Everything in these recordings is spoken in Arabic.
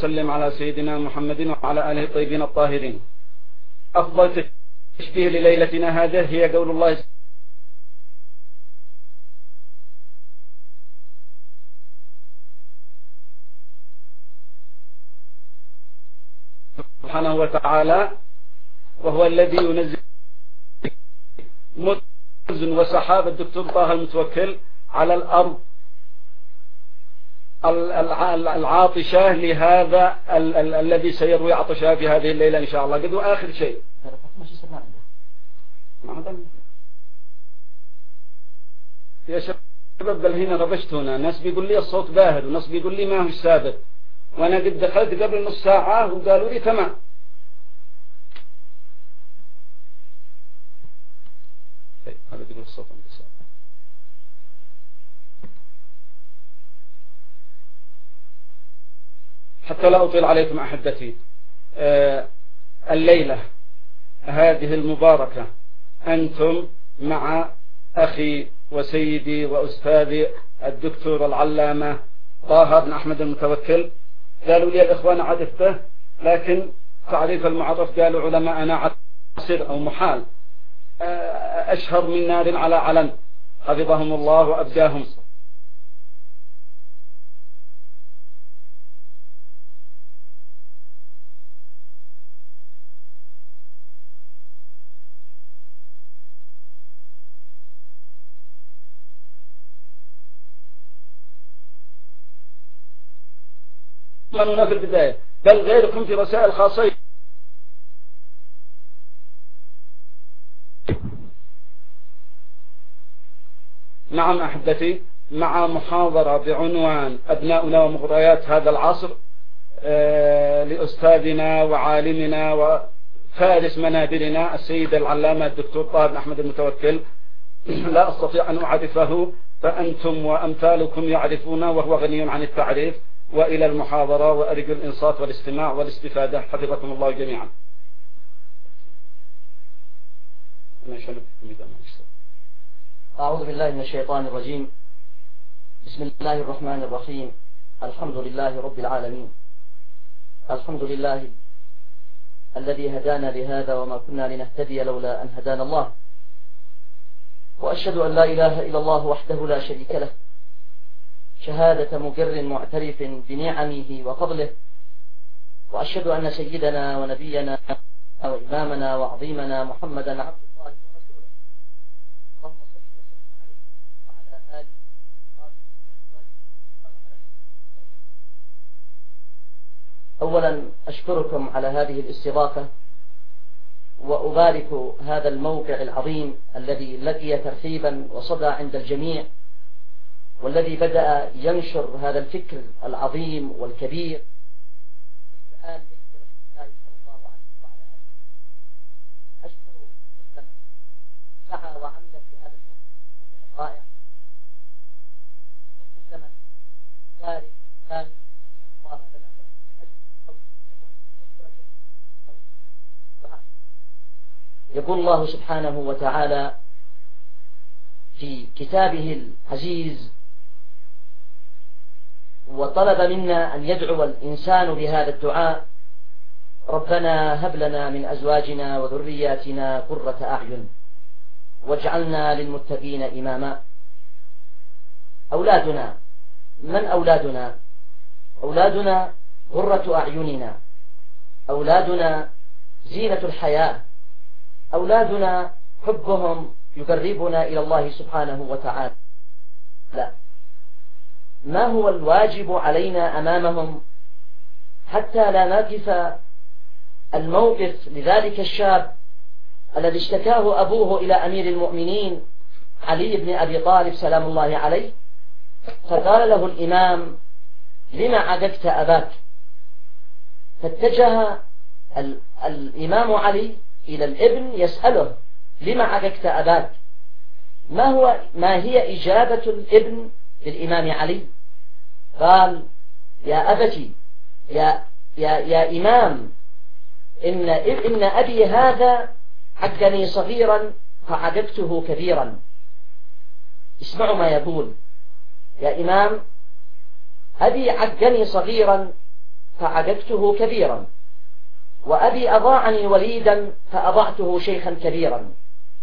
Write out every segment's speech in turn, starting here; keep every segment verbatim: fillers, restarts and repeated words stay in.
وسلم على سيدنا محمد وعلى آله الطيبين الطاهرين. أفضل تشبيه لليلتنا هذه هي قول الله سبحانه وتعالى، وهو الذي ينزل مزن وسحاب الدكتور طه المتوكل على الأرض العاطشة لهذا ال ال الذي سيروي عطشها في هذه الليلة إن شاء الله. قدوا آخر شيء يا شباب، بل هنا ربشت هنا ناس بيقول لي الصوت باهر وناس بيقول لي ما هو ثابت، وأنا قد دخلت قبل نص ساعة وقالوا لي تمام. طيب هذا بيقول الصوت عند الساعة. حتى لا أطيل عليكم أحبتي، آه الليلة هذه المباركة أنتم مع أخي وسيدي وأستاذي الدكتور العلامة طه بن أحمد المتوكل. قالوا لي الإخوان عرفته، لكن تعريف المعرف قالوا علماءنا عصر أو محال، آه أشهر من نار على علم، حفظهم الله وأبجاهم. هنا في البداية، بل غيركم في رسائل خاصة. نعم أحبتي، مع محاضرة بعنوان أبناؤنا ومغريات هذا العصر آه لأستاذنا وعالمنا وفارس منابرنا السيد العلامة الدكتور طه بن أحمد المتوكل. لا أستطيع أن أعرفه، فأنتم وأمثالكم يعرفونه وهو غني عن التعريف. وإلى المحاضرة، وأرجو الإنصات والاستماع والاستفادة، حفظكم الله جميعا. أعوذ بالله من الشيطان الرجيم. بسم الله الرحمن الرحيم. الحمد لله رب العالمين. الحمد لله الذي هدانا لهذا وما كنا لنهتدي لولا أن هدانا الله، وأشهد أن لا إله إلا الله وحده لا شريك له، شهادة مقر معترف بنعمه وفضله، وأشهد أن سيدنا ونبينا وإمامنا وعظيمنا محمدا عبد الله ورسوله. اللهم صل وسلم عليه وعلى آله وصحبه. أولا أشكركم على هذه الاستضافة، وأبارك هذا الموقع العظيم الذي لقي ترحيبا وصدى عند الجميع، والذي بدأ ينشر هذا الفكر العظيم والكبير الآن بيت رسول الله صلى الله عليه وعلى آله. أشكر كل من سعى وعمل في هذا الموضوع الرائع، وكل من شارك وساهم. الله لنا ولكم أجر يقول الله سبحانه وتعالى في كتابه العزيز: وطلب منا أن يدعو الإنسان بهذا الدعاء: ربنا هب لنا من أزواجنا وذرياتنا قرة أعين واجعلنا للمتقين إماما. أولادنا، من أولادنا؟ أولادنا قرة أعيننا، أولادنا زينة الحياة، أولادنا حبهم يقربنا إلى الله سبحانه وتعالى. لا، ما هو الواجب علينا أمامهم حتى لا نقف الموقف لذلك الشاب الذي اشتكاه أبوه إلى أمير المؤمنين علي بن أبي طالب سلام الله عليه، فقال له الإمام: لما عققت أباك؟ فاتجه الإمام علي إلى الابن يسأله: لما عققت أباك؟ ما هو ما هي إجابة الابن للإمام علي؟ قال: يا أبتي، يا يا يا إمام، إن إن أبي هذا عقني صغيرا فعققته كبيرا. اسمعوا ما يقول: يا إمام، أبي عقني صغيرا فعددته كبيرا، وأبي أضاعني وليدا فأضعته شيخا كبيرا.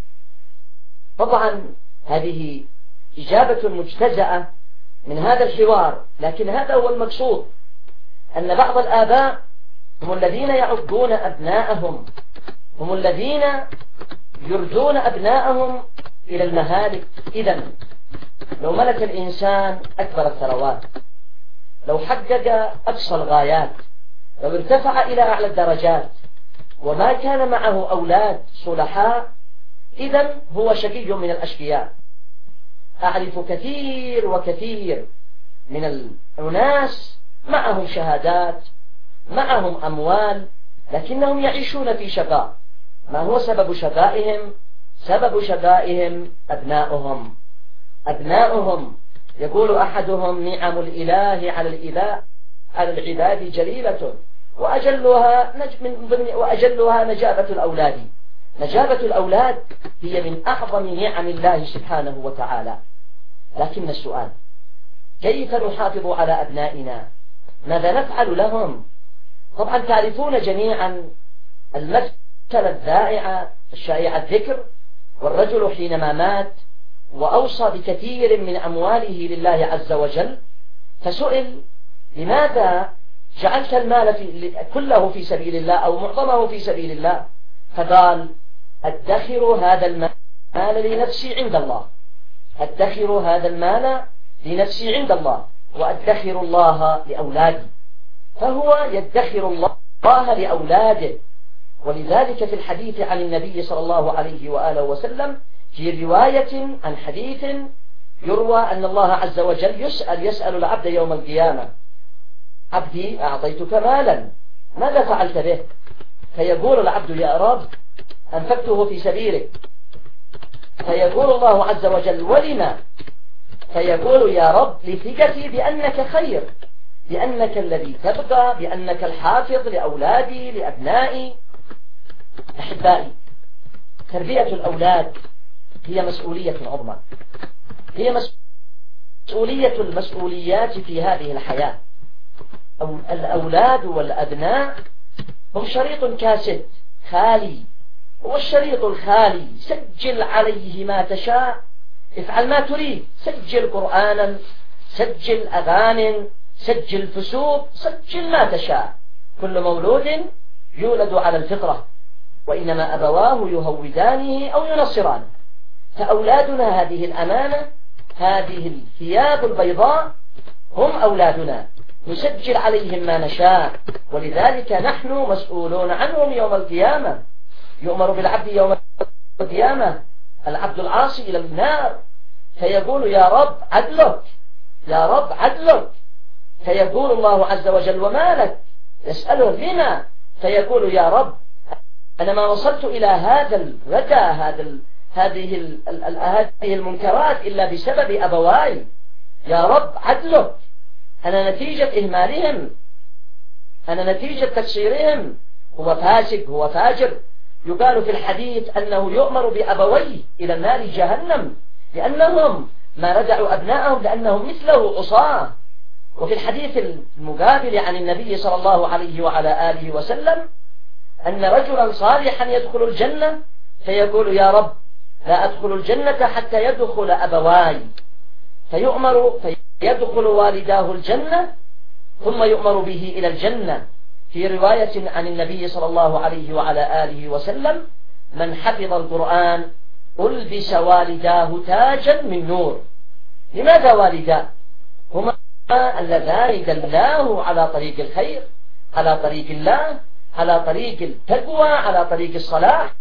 طبعا هذه إجابة مجتزأة من هذا الحوار، لكن هذا هو المقصود، أن بعض الآباء هم الذين يعدون أبناءهم، هم الذين يرجون أبناءهم إلى المهالك. إذن لو ملك الإنسان أكبر الثروات، لو حقق أقصى الغايات، لو ارتفع إلى أعلى الدرجات، وما كان معه أولاد صلحاء، إذن هو شقي من الأشقياء. أعرف كثير وكثير من الناس معهم شهادات، معهم أموال، لكنهم يعيشون في شقاء. ما هو سبب شقائهم؟ سبب شقائهم أبناؤهم. أبناؤهم يقول أحدهم: نعم الإله على الإله على العباد جليلة، وأجلها, من ضمن وأجلها نجابة الأولاد. نجابة الأولاد هي من أعظم نعم الله سبحانه وتعالى. لكن السؤال: كيف نحافظ على أبنائنا؟ ماذا نفعل لهم؟ طبعا تعرفون جميعا المثل الذائع الشائع الذكر: والرجل حينما مات وأوصى بكثير من أمواله لله عز وجل، فسئل: لماذا جعلت المال في كله في سبيل الله أو معظمه في سبيل الله؟ فقال: أدخر هذا المال لنفسي عند الله، أدخر هذا المال لنفسي عند الله، وأدخر الله لأولادي. فهو يدخر الله لأولاده. ولذلك في الحديث عن النبي صلى الله عليه وآله وسلم في رواية عن حديث يروى أن الله عز وجل يسأل يسأل العبد يوم القيامة: عبدي أعطيتك مالا ماذا فعلت به؟ فيقول العبد: يا رب أنفقته في سبيلك. فيقول الله عز وجل: ولما؟ فيقول: يا رب لثقتي بأنك خير، بأنك الذي تبقى، بأنك الحافظ لأولادي لأبنائي. أحبائي، تربية الأولاد هي مسؤولية عظمى، هي مسؤولية المسؤوليات في هذه الحياة. أو الأولاد والأبناء هم شريط كاسيت خالي، والشريط الخالي سجل عليه ما تشاء، افعل ما تريد، سجل قرآنا، سجل أغاني، سجل فسوق، سجل ما تشاء. كل مولود يولد على الفطرة، وإنما أبواه يهودانه أو ينصرانه. فأولادنا هذه الأمانة، هذه الثياب البيضاء، هم أولادنا، نسجل عليهم ما نشاء، ولذلك نحن مسؤولون عنهم يوم القيامة. يؤمر بالعبد يوم القيامة العبد العاصي إلى النار، فيقول: يا رب عدلك، يا رب عدلك. فيقول الله عز وجل: وما لك؟ يسأله: لما؟ فيقول: يا رب أنا ما وصلت إلى هذا الردى، هذا ال... هذه ال... ال... هذه المنكرات إلا بسبب أبواي. يا رب عدلك، أنا نتيجة إهمالهم، أنا نتيجة تقصيرهم. هو فاسق، هو فاجر. يقال في الحديث أنه يؤمر بأبويه إلى النار جهنم، لأنهم ما ردعوا أبنائهم، لأنهم مثله عصاة. وفي الحديث المقابل عن النبي صلى الله عليه وعلى آله وسلم أن رجلا صالحا يدخل الجنة فيقول: يا رب لا أدخل الجنة حتى يدخل أبواي. فيؤمر فيدخل والداه الجنة، ثم يؤمر به إلى الجنة. في رواية عن النبي صلى الله عليه وعلى آله وسلم: من حفظ القرآن ألبس والداه تاجا من نور. لماذا والداه؟ هما اللذان دلاه على طريق الخير، على طريق الله، على طريق التقوى، على طريق الصلاح.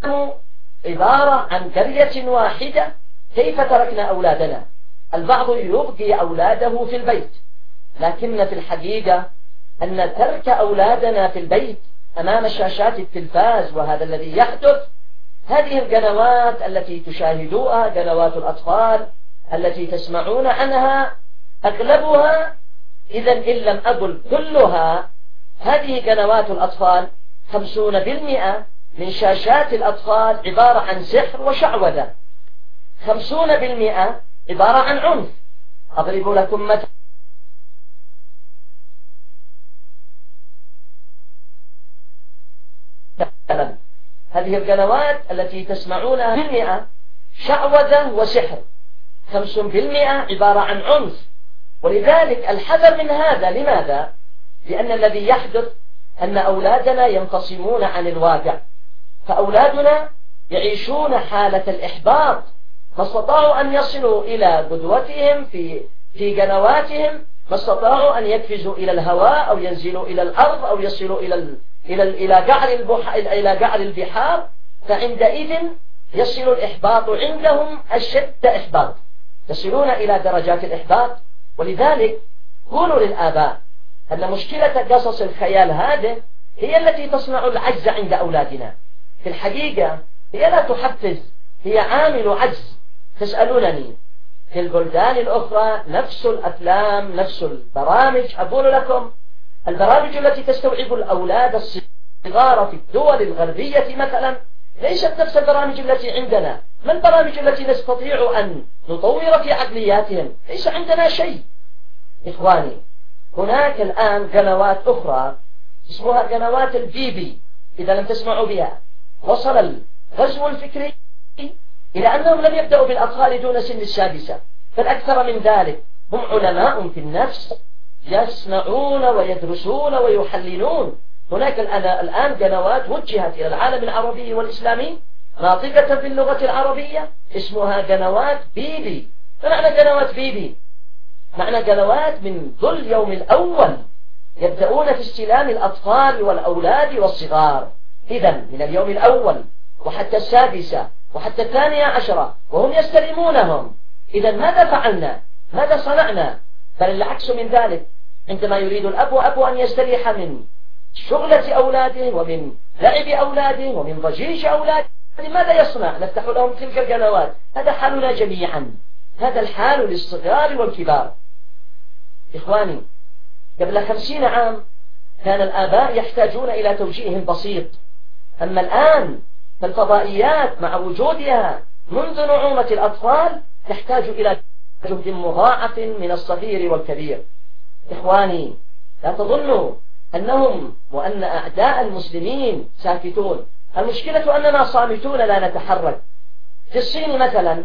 عبارة عن قرية واحدة، كيف تركنا أولادنا؟ البعض يبقي أولاده في البيت، لكن في الحقيقة أن ترك أولادنا في البيت أمام شاشات التلفاز وهذا الذي يحدث، هذه القنوات التي تشاهدوها قنوات الأطفال التي تسمعون عنها أغلبها، إذا إن لم أقل كلها، هذه قنوات الأطفال خمسون بالمئة من شاشات الأطفال عبارة عن سحر وشعوذة، خمسون بالمئة عبارة عن عنف. أضرب لكم مثلا، هذه القنوات التي تسمعونها بالمئة شعوذة وسحر، خمس بالمئة عبارة عن عنف. ولذلك الحذر من هذا. لماذا؟ لأن الذي يحدث أن أولادنا ينقسمون عن الواقع، فأولادنا يعيشون حالة الإحباط، ما استطاعوا أن يصلوا إلى قدوتهم في في قنواتهم، ما استطاعوا أن يقفزوا إلى الهواء أو ينزلوا إلى الأرض أو يصلوا إلى ال... إلى ال... إلى قعر البح... إلى قعر البحار، فعندئذ يصل الإحباط عندهم أشد إحباط، يصلون إلى درجات الإحباط. ولذلك قولوا للآباء أن مشكلة قصص الخيال هذه هي التي تصنع العجز عند أولادنا. في الحقيقة هي لا تحفز، هي عامل عجز. تسألونني في البلدان الأخرى نفس الأفلام نفس البرامج، أقول لكم البرامج التي تستوعب الأولاد الصغار في الدول الغربية مثلا ليست نفس البرامج التي عندنا. ما البرامج التي نستطيع أن نطور في عقلياتهم؟ ليس عندنا شيء. إخواني، هناك الآن قنوات أخرى اسمها قنوات البيبي، إذا لم تسمعوا بها. وصل الغزو الفكري إلى أنهم لم يبدأوا بالأطفال دون سن السادسة، بل أكثر من ذلك. هم علماء في النفس يصنعون ويدرسون ويحللون. هناك الآن قنوات وجهت إلى العالم العربي والإسلامي ناطقة باللغة العربية اسمها قنوات بيبي. فمعنى قنوات بيبي؟ معنى قنوات من ذو اليوم الأول يبدأون في استلام الأطفال والأولاد والصغار. إذا من اليوم الأول وحتى السادسة وحتى الثانية عشرة وهم يستلمونهم. إذا ماذا فعلنا؟ ماذا صنعنا؟ بل العكس من ذلك. عندما يريد الأب وأب أن يستريح من شغلة أولاده ومن لعب أولاده ومن ضجيج أولاده، ماذا يصنع؟ نفتح لهم تلك القنوات. هذا حالنا جميعا، هذا الحال للصغار والكبار. إخواني، قبل خمسين عام كان الآباء يحتاجون إلى توجيه بسيط، أما الآن فالفضائيات مع وجودها منذ نعومة الأطفال تحتاج إلى جهد مضاعف من الصغير والكبير. إخواني، لا تظنوا أنهم وأن أعداء المسلمين ساكتون. المشكلة أننا صامتون لا نتحرك. في الصين مثلا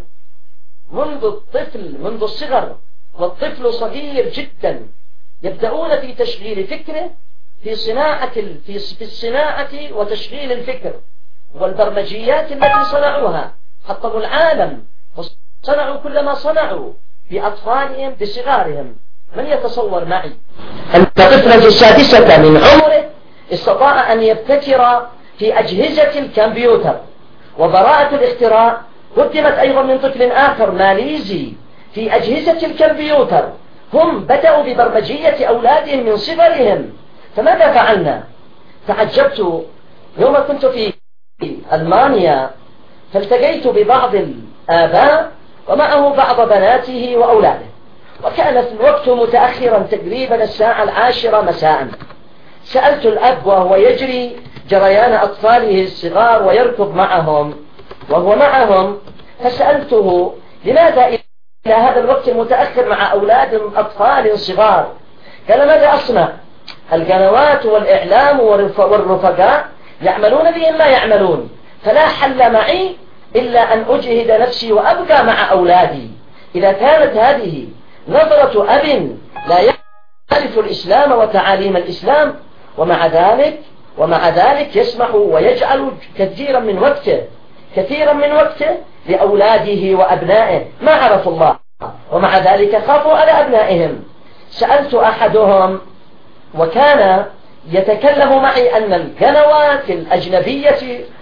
منذ الطفل منذ الصغر والطفل صغير جدا يبدأون في تشغيل فكره في صناعة في في الصناعة وتشغيل الفكر والبرمجيات التي صنعوها. حطموا العالم وصنعوا كل ما صنعوا بأطفالهم بصغارهم. من يتصور معي أن طفلا في السادسة من عمره استطاع أن يبتكر في أجهزة الكمبيوتر؟ وبراءة الاختراع قدمت أيضا من طفل آخر ماليزي في أجهزة الكمبيوتر. هم بدأوا ببرمجية أولادهم من صغرهم. فماذا فعلنا؟ تعجبت يوم كنت في ألمانيا، فالتقيت ببعض الآباء ومعه بعض بناته وأولاده، وكان في الوقت متأخرا تقريبا الساعة العاشرة مساء. سألت الأب وهو يجري جريان أطفاله الصغار ويركض معهم وهو معهم، فسألته لماذا إلى هذا الوقت المتأخر مع أولاد أطفال صغار؟ قال ماذا أصنع؟ القنوات والإعلام والرفقاء يعملون بهم ما يعملون، فلا حل معي إلا أن أجهد نفسي وأبقى مع أولادي. إذا كانت هذه نظرة أب لا يعرف الإسلام وتعاليم الإسلام، ومع ذلك ومع ذلك يسمح ويجعل كثيرا من وقته كثيرا من وقته لأولاده وأبنائه ما عرفوا الله، ومع ذلك خافوا على أبنائهم. سألت أحدهم وكان يتكلم معي أن القنوات الأجنبية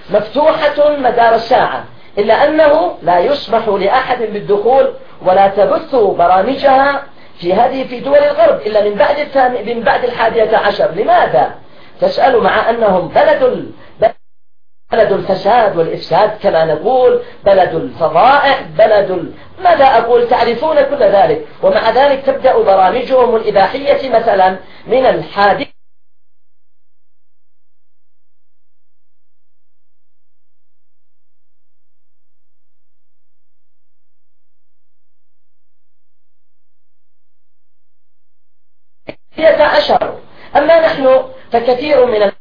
مفتوحة مدار الساعة، إلا أنه لا يسمح لأحد بالدخول ولا تبث برامجها في هذه في دول الغرب إلا من بعد من بعد الحادية عشر. لماذا؟ تسأل مع أنهم بلد بلد الفساد والإفساد كما نقول، بلد الفضائح، بلد ال... ماذا أقول؟ تعرفون كل ذلك، ومع ذلك تبدأ برامجهم الإباحية مثلا من الحادية عشر. أما نحن فكثير من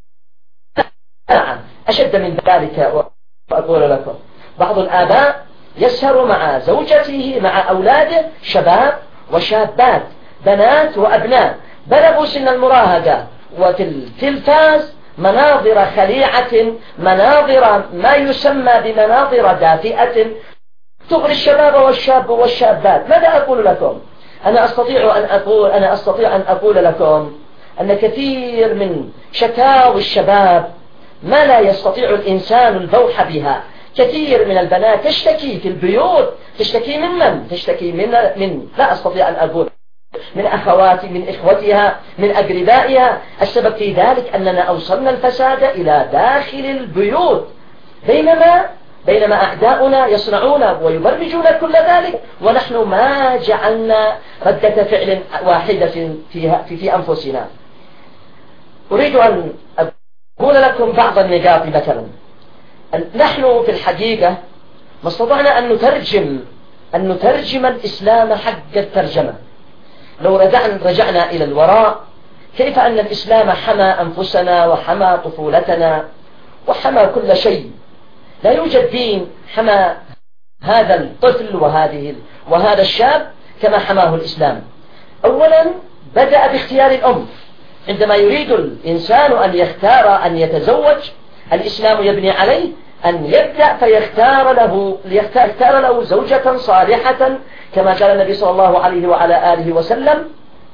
أشد من ذلك. وأقول لكم بعض الآباء يسهر مع زوجته مع أولاده شباب وشابات بنات وأبناء بلغوا سن المراهقة، وفي التلفاز مناظر خليعة، مناظر ما يسمى بمناظر دافئة تغري الشباب والشاب والشابات. ماذا أقول لكم؟ أنا أستطيع أن أقول أنا أستطيع أن أقول لكم أن كثير من شكاوى الشباب ما لا يستطيع الإنسان البوح بها. كثير من البنات تشتكي في البيوت، تشتكي من من؟ تشتكي من من لا أستطيع أن أقول من أخواتي، من إخوتها، من أقربائها. السبب في ذلك أننا أوصلنا الفساد إلى داخل البيوت، بينما بينما أعداؤنا يصنعون ويبرمجون كل ذلك، ونحن ما جعلنا ردة فعل واحدة في, في, في أنفسنا. أريد أن أقول لكم بعض النقاط. مثلا نحن في الحقيقة ما استطعنا أن نترجم أن نترجم الإسلام حق الترجمة. لو رجعنا, رجعنا إلى الوراء كيف أن الإسلام حمى أنفسنا وحمى طفولتنا وحمى كل شيء. لا يوجد دين حمى هذا الطفل وهذه وهذا الشاب كما حماه الإسلام. أولا بدأ باختيار الأم. عندما يريد الإنسان أن يختار أن يتزوج، الإسلام يبني عليه أن يبدأ فيختار له يختار له زوجة صالحة، كما قال النبي صلى الله عليه وعلى آله وسلم: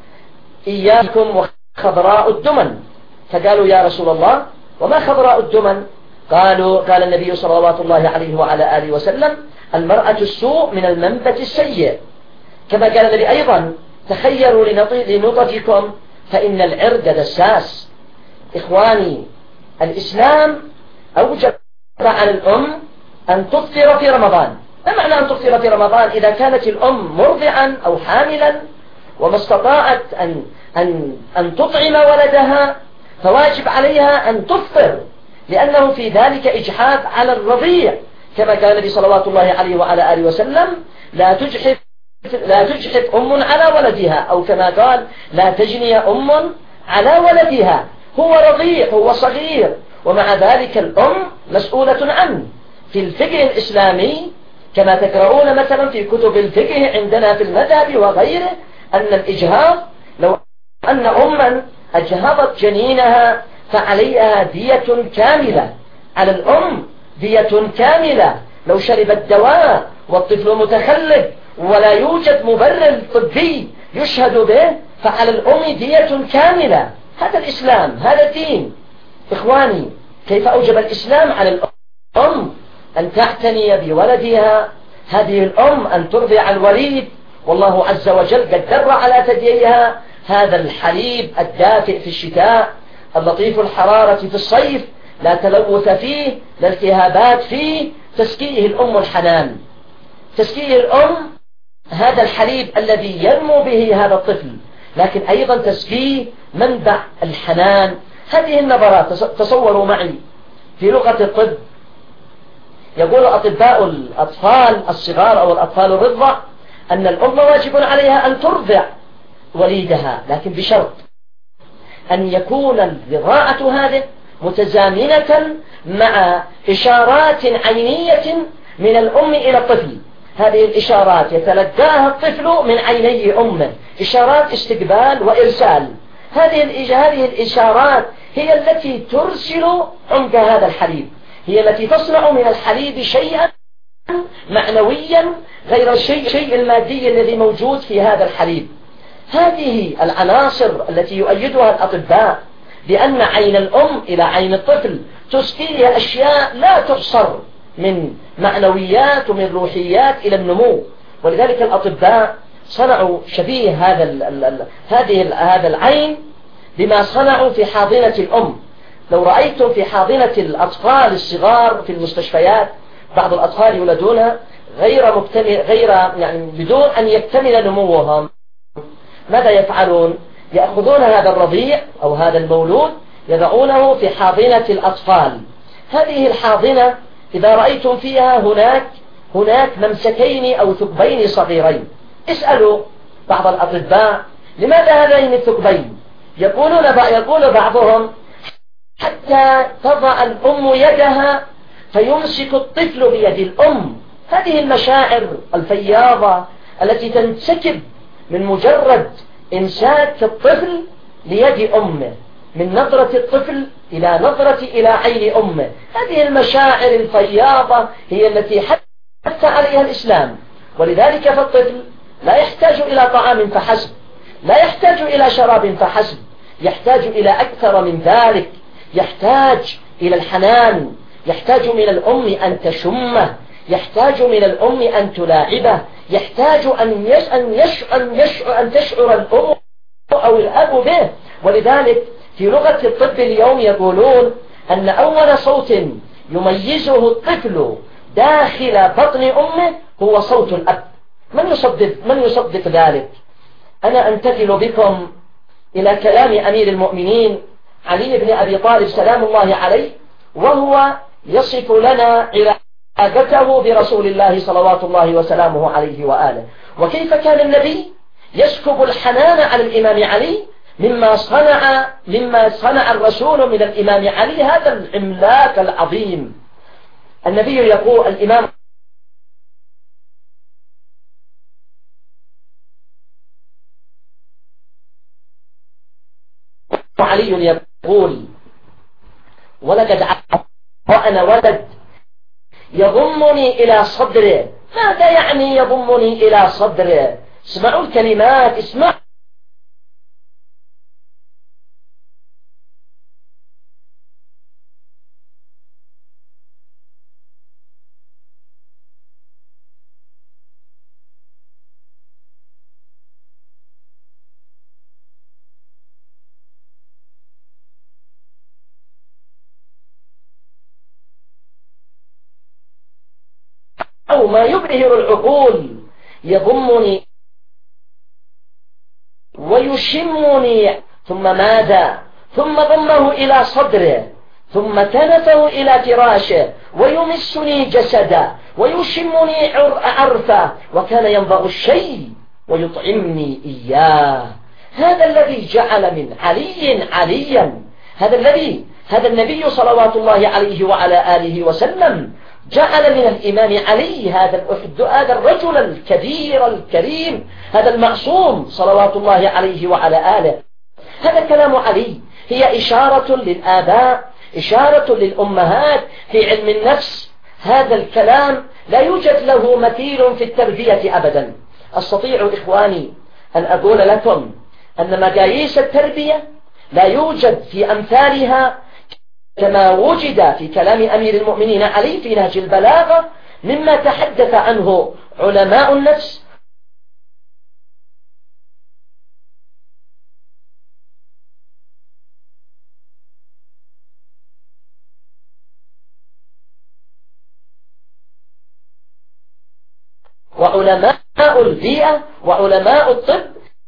إياكم وخضراء الدمن. فقالوا: يا رسول الله وما خضراء الدمن؟ قالوا قال النبي صلى الله عليه وعلى آله وسلم: المرأة السوء من المنبت السيء. كما قال النبي أيضا: تخيروا لنطفكم فإن العرق دساس. إخواني، الإسلام أوجب على الأم أن تفطر في رمضان. ما معنى أن تفطر في رمضان؟ إذا كانت الأم مرضعا أو حاملا وما استطاعت أن, أن, أن تطعم ولدها فواجب عليها أن تفطر، لأنه في ذلك إجحاف على الرضيع، كما قال النبي صلى الله عليه وعلى آله وسلم: لا تجحف لا تجحف أم على ولدها، أو كما قال: لا تجني أم على ولدها. هو رضيع، هو صغير، ومع ذلك الأم مسؤولة عنه. في الفقه الإسلامي كما تقرؤون مثلا في كتب الفقه عندنا في المذهب وغيره أن الإجهاض، لو أن أما أجهضت جنينها فعليها دية كاملة. على الأم دية كاملة. لو شربت دواء والطفل متخلف ولا يوجد مبرر طبي يشهد به فعلى الأم دية كاملة. هذا الإسلام، هذا الدين. إخواني، كيف أوجب الإسلام على الأم أن تعتني بولدها؟ هذه الأم أن ترضع الوليد، والله عز وجل قد در على ثدييها هذا الحليب الدافئ في الشتاء، اللطيف الحرارة في الصيف، لا تلوث فيه، لا التهابات فيه، تسقيه الأم الحنان، تسقيه الأم هذا الحليب الذي ينمو به هذا الطفل، لكن أيضا تسقيه منبع الحنان. هذه النظرات تصوروا معي في لغة الطب يقول أطباء الأطفال الصغار أو الأطفال الرضع أن الأم واجب عليها أن ترضع وليدها، لكن بشرط أن يكون الرضاعة هذه متزامنة مع إشارات عينية من الأم إلى الطفل. هذه الإشارات يتلقاها الطفل من عيني أمه، إشارات استقبال وإرسال. هذه هذه الإشارات هي التي ترسل عمق هذا الحليب، هي التي تصنع من الحليب شيئا معنويا غير الشيء شيء المادي الذي موجود في هذا الحليب. هذه العناصر التي يؤيدها الأطباء بأن عين الأم إلى عين الطفل تسقيه أشياء لا تحصر من معنويات ومن روحيات إلى النمو. ولذلك الأطباء صنعوا شبيه هذا ال ال ال هذه ال هذا العين بما صنعوا في حاضنة الأم. لو رأيتم في حاضنة الأطفال الصغار في المستشفيات بعض الأطفال يولدون غير مكتمل غير يعني بدون أن يكتمل نموهم، ماذا يفعلون؟ يأخذون هذا الرضيع أو هذا المولود يضعونه في حاضنة الأطفال. هذه الحاضنة إذا رأيتم فيها هناك هناك ممسكين أو ثقبين صغيرين. اسألوا بعض الأطباء لماذا هذين الثقبين؟ يقولون يقول بعضهم حتى تضع الأم يدها فيمسك الطفل بيد الأم. هذه المشاعر الفياضة التي تنسكب من مجرد إمساك الطفل ليد أمه، من نظرة الطفل إلى نظرة إلى عين أمه، هذه المشاعر الفياضة هي التي حث عليها الإسلام. ولذلك فالطفل لا يحتاج إلى طعام فحسب، لا يحتاج إلى شراب فحسب، يحتاج إلى أكثر من ذلك. يحتاج إلى الحنان، يحتاج من الأم أن تشمه، يحتاج من الأم أن تلاعبه، يحتاج أن يش أن يش أن يش أن تشعر الأم أو الأب به. ولذلك في لغة الطب اليوم يقولون أن أول صوت يميزه الطفل داخل بطن أمه هو صوت الأب. من يصدق من يصدق ذلك؟ أنا أنتقل بكم إلى كلام أمير المؤمنين علي بن أبي طالب سلام الله عليه، وهو يصف لنا علاقته برسول الله صلوات الله وسلامه عليه وآله، وكيف كان النبي يسكب الحنان على الإمام علي مما صنع مما صنع الرسول من الإمام علي هذا العملاق العظيم. النبي يقول الإمام علي يقول ولقد وأنا ولد يضمني إلى صدره. ماذا يعني يضمني إلى صدره؟ اسمعوا الكلمات، اسمعوا. أو ما يبهر العقول، يضمني ويشمني، ثم ماذا؟ ثم ضمه إلى صدره، ثم كنفه إلى فراشه، ويمسني جسدا، ويشمني عرفه، وكان ينبغ الشيء ويطعمني إياه. هذا الذي جعل من علي عليا، هذا الذي هذا النبي صلوات الله عليه وعلى آله وسلم جعل من الإمام علي هذا هذا الرجل الكبير الكريم، هذا المعصوم صلوات الله عليه وعلى آله. هذا كلام علي هي إشارة للآباء، إشارة للأمهات في علم النفس. هذا الكلام لا يوجد له مثيل في التربية أبدا. أستطيع إخواني أن أقول لكم أن مقاييس التربية لا يوجد في أمثالها كما وجد في كلام أمير المؤمنين علي في نهج البلاغة، مما تحدث عنه علماء النفس وعلماء البيئة وعلماء الطب.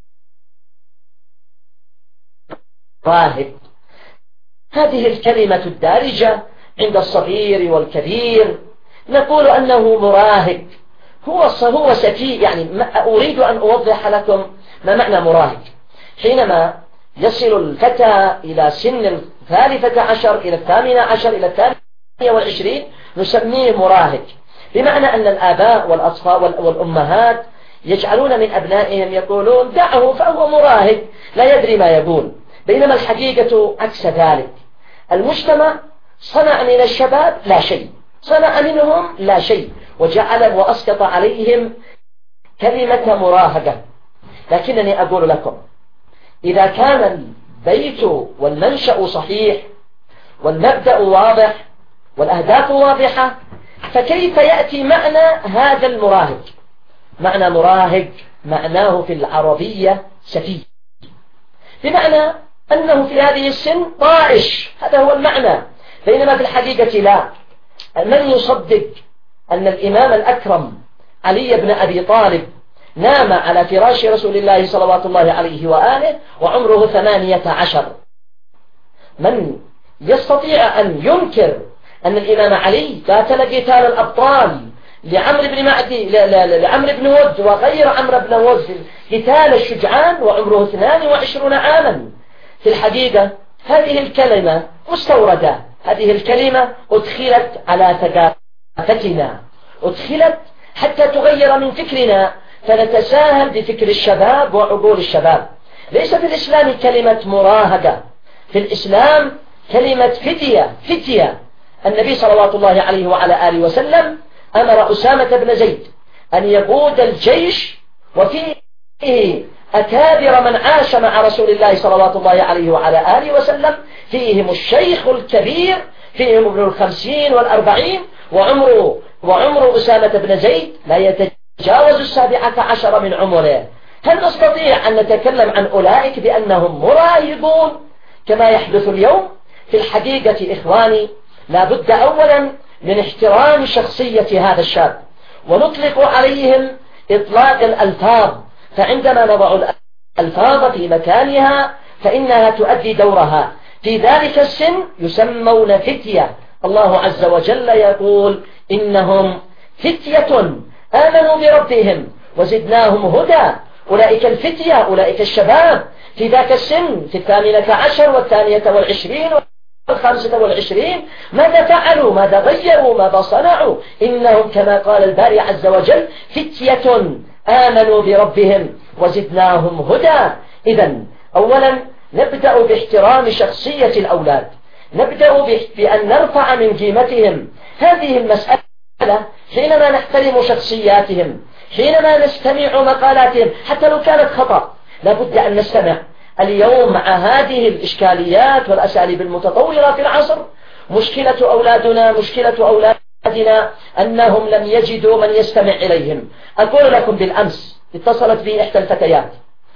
راهب، هذه الكلمة الدارجة عند الصغير والكبير، نقول أنه مراهق، هو هو سفيه. يعني أريد أن أوضح لكم ما معنى مراهق. حينما يصل الفتى إلى سن الثالثة عشر إلى الثامنة عشر إلى الثانية والعشرين نسميه مراهق، بمعنى أن الآباء والأطفال والأمهات يجعلون من أبنائهم يقولون دعه فهو مراهق لا يدري ما يقول، بينما الحقيقة عكس ذلك. المجتمع صنع من الشباب لا شيء، صنع منهم لا شيء، وجعل وأسقط عليهم كلمة مراهقة. لكنني أقول لكم إذا كان البيت والمنشأ صحيح والمبدأ واضح والأهداف واضحة، فكيف يأتي معنى هذا المراهق؟ معنى مراهق معناه في العربية سفيه، بمعنى أنه في هذه السن طائش، هذا هو المعنى. بينما في الحقيقة لا. من يصدق أن الإمام الأكرم علي بن أبي طالب نام على فراش رسول الله صلوات الله عليه وآله وعمره ثمانية عشر؟ من يستطيع أن ينكر أن الإمام علي قاتل قتال الأبطال لعمرو بن معدي لعمرو بن ود وغير عمرو بن ود قتال الشجعان وعمره اثنان وعشرون عاما؟ في الحقيقة هذه الكلمة مستوردة، هذه الكلمة أدخلت على ثقافتنا، أدخلت حتى تغير من فكرنا فنتساهل بفكر الشباب وعقول الشباب. ليس في الإسلام كلمة مراهقة، في الإسلام كلمة فتية فتية. النبي صلوات الله عليه وعلى آله وسلم أمر أسامة بن زيد أن يقود الجيش، وفيه أكابر من عاش مع رسول الله صلوات الله عليه وعلى آله وسلم، فيهم الشيخ الكبير، فيهم ابن الخمسين والأربعين، وعمر وعمر أسامة بن زيد لا يتجاوز السابعة عشر من عمره. هل نستطيع أن نتكلم عن أولئك بأنهم مراهقون كما يحدث اليوم؟ في الحقيقة إخواني لا بد أولا من احترام شخصية هذا الشاب، ونطلق عليهم إطلاق الألفاظ، فعندما نضع الألفاظ في مكانها فإنها تؤدي دورها. في ذلك السن يسمون فتية. الله عز وجل يقول إنهم فتية آمنوا بربهم وزدناهم هدى. أولئك الفتية، أولئك الشباب في ذاك السن، في الثامنة عشر والثانية والعشرين والخامسة والعشرين، ماذا فعلوا؟ ماذا غيروا؟ ماذا صنعوا؟ إنهم كما قال الباري عز وجل فتية آمنوا بربهم وزدناهم هدى. إذن أولا نبدأ باحترام شخصية الأولاد، نبدأ بأن نرفع من قيمتهم. هذه المسألة حينما نحترم شخصياتهم، حينما نستمع مقالاتهم حتى لو كانت خطأ، لابد أن نستمع. اليوم مع هذه الإشكاليات والأساليب المتطورة في العصر، مشكلة أولادنا مشكلة أولادنا أنهم لم يجدوا من يستمع إليهم. أقول لكم بالأمس اتصلت بي إحدى الفتيات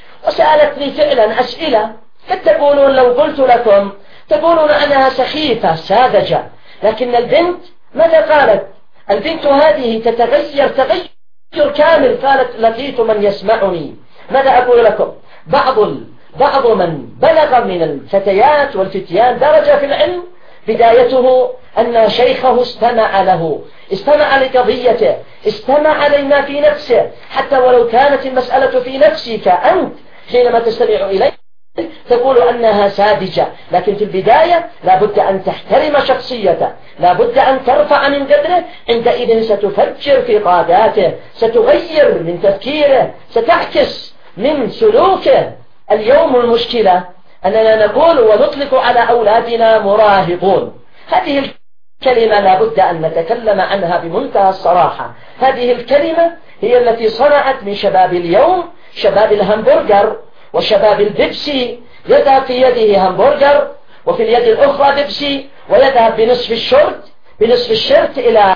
وسألتني فعلا أسئلة قد تقولون لو قلت لكم تقولون أنها سخيفة ساذجة، لكن البنت ماذا قالت؟ البنت هذه تتغير تغير كامل. قالت لقيت من يسمعني. ماذا أقول لكم؟ بعض بعض من بلغ من الفتيات والفتيان درجة في العلم بدايته أن شيخه استمع له، استمع لقضيته، استمع لما في نفسه، حتى ولو كانت المسألة في نفسك أنت حينما تستمع إليه تقول أنها ساذجة، لكن في البداية لابد أن تحترم شخصيته، لابد أن ترفع من قدره. عندئذ ستفجر في قاداته، ستغير من تفكيره، ستعكس من سلوكه. اليوم المشكلة أننا نقول ونطلق على أولادنا مراهقون. هذه الكلمة لابد أن نتكلم عنها بمنتهى الصراحة. هذه الكلمة هي التي صنعت من شباب اليوم شباب الهمبرجر وشباب البيبسي، يذهب في يده همبرجر وفي اليد الأخرى بيبسي، ويذهب بنصف الشرط بنصف الشرط إلى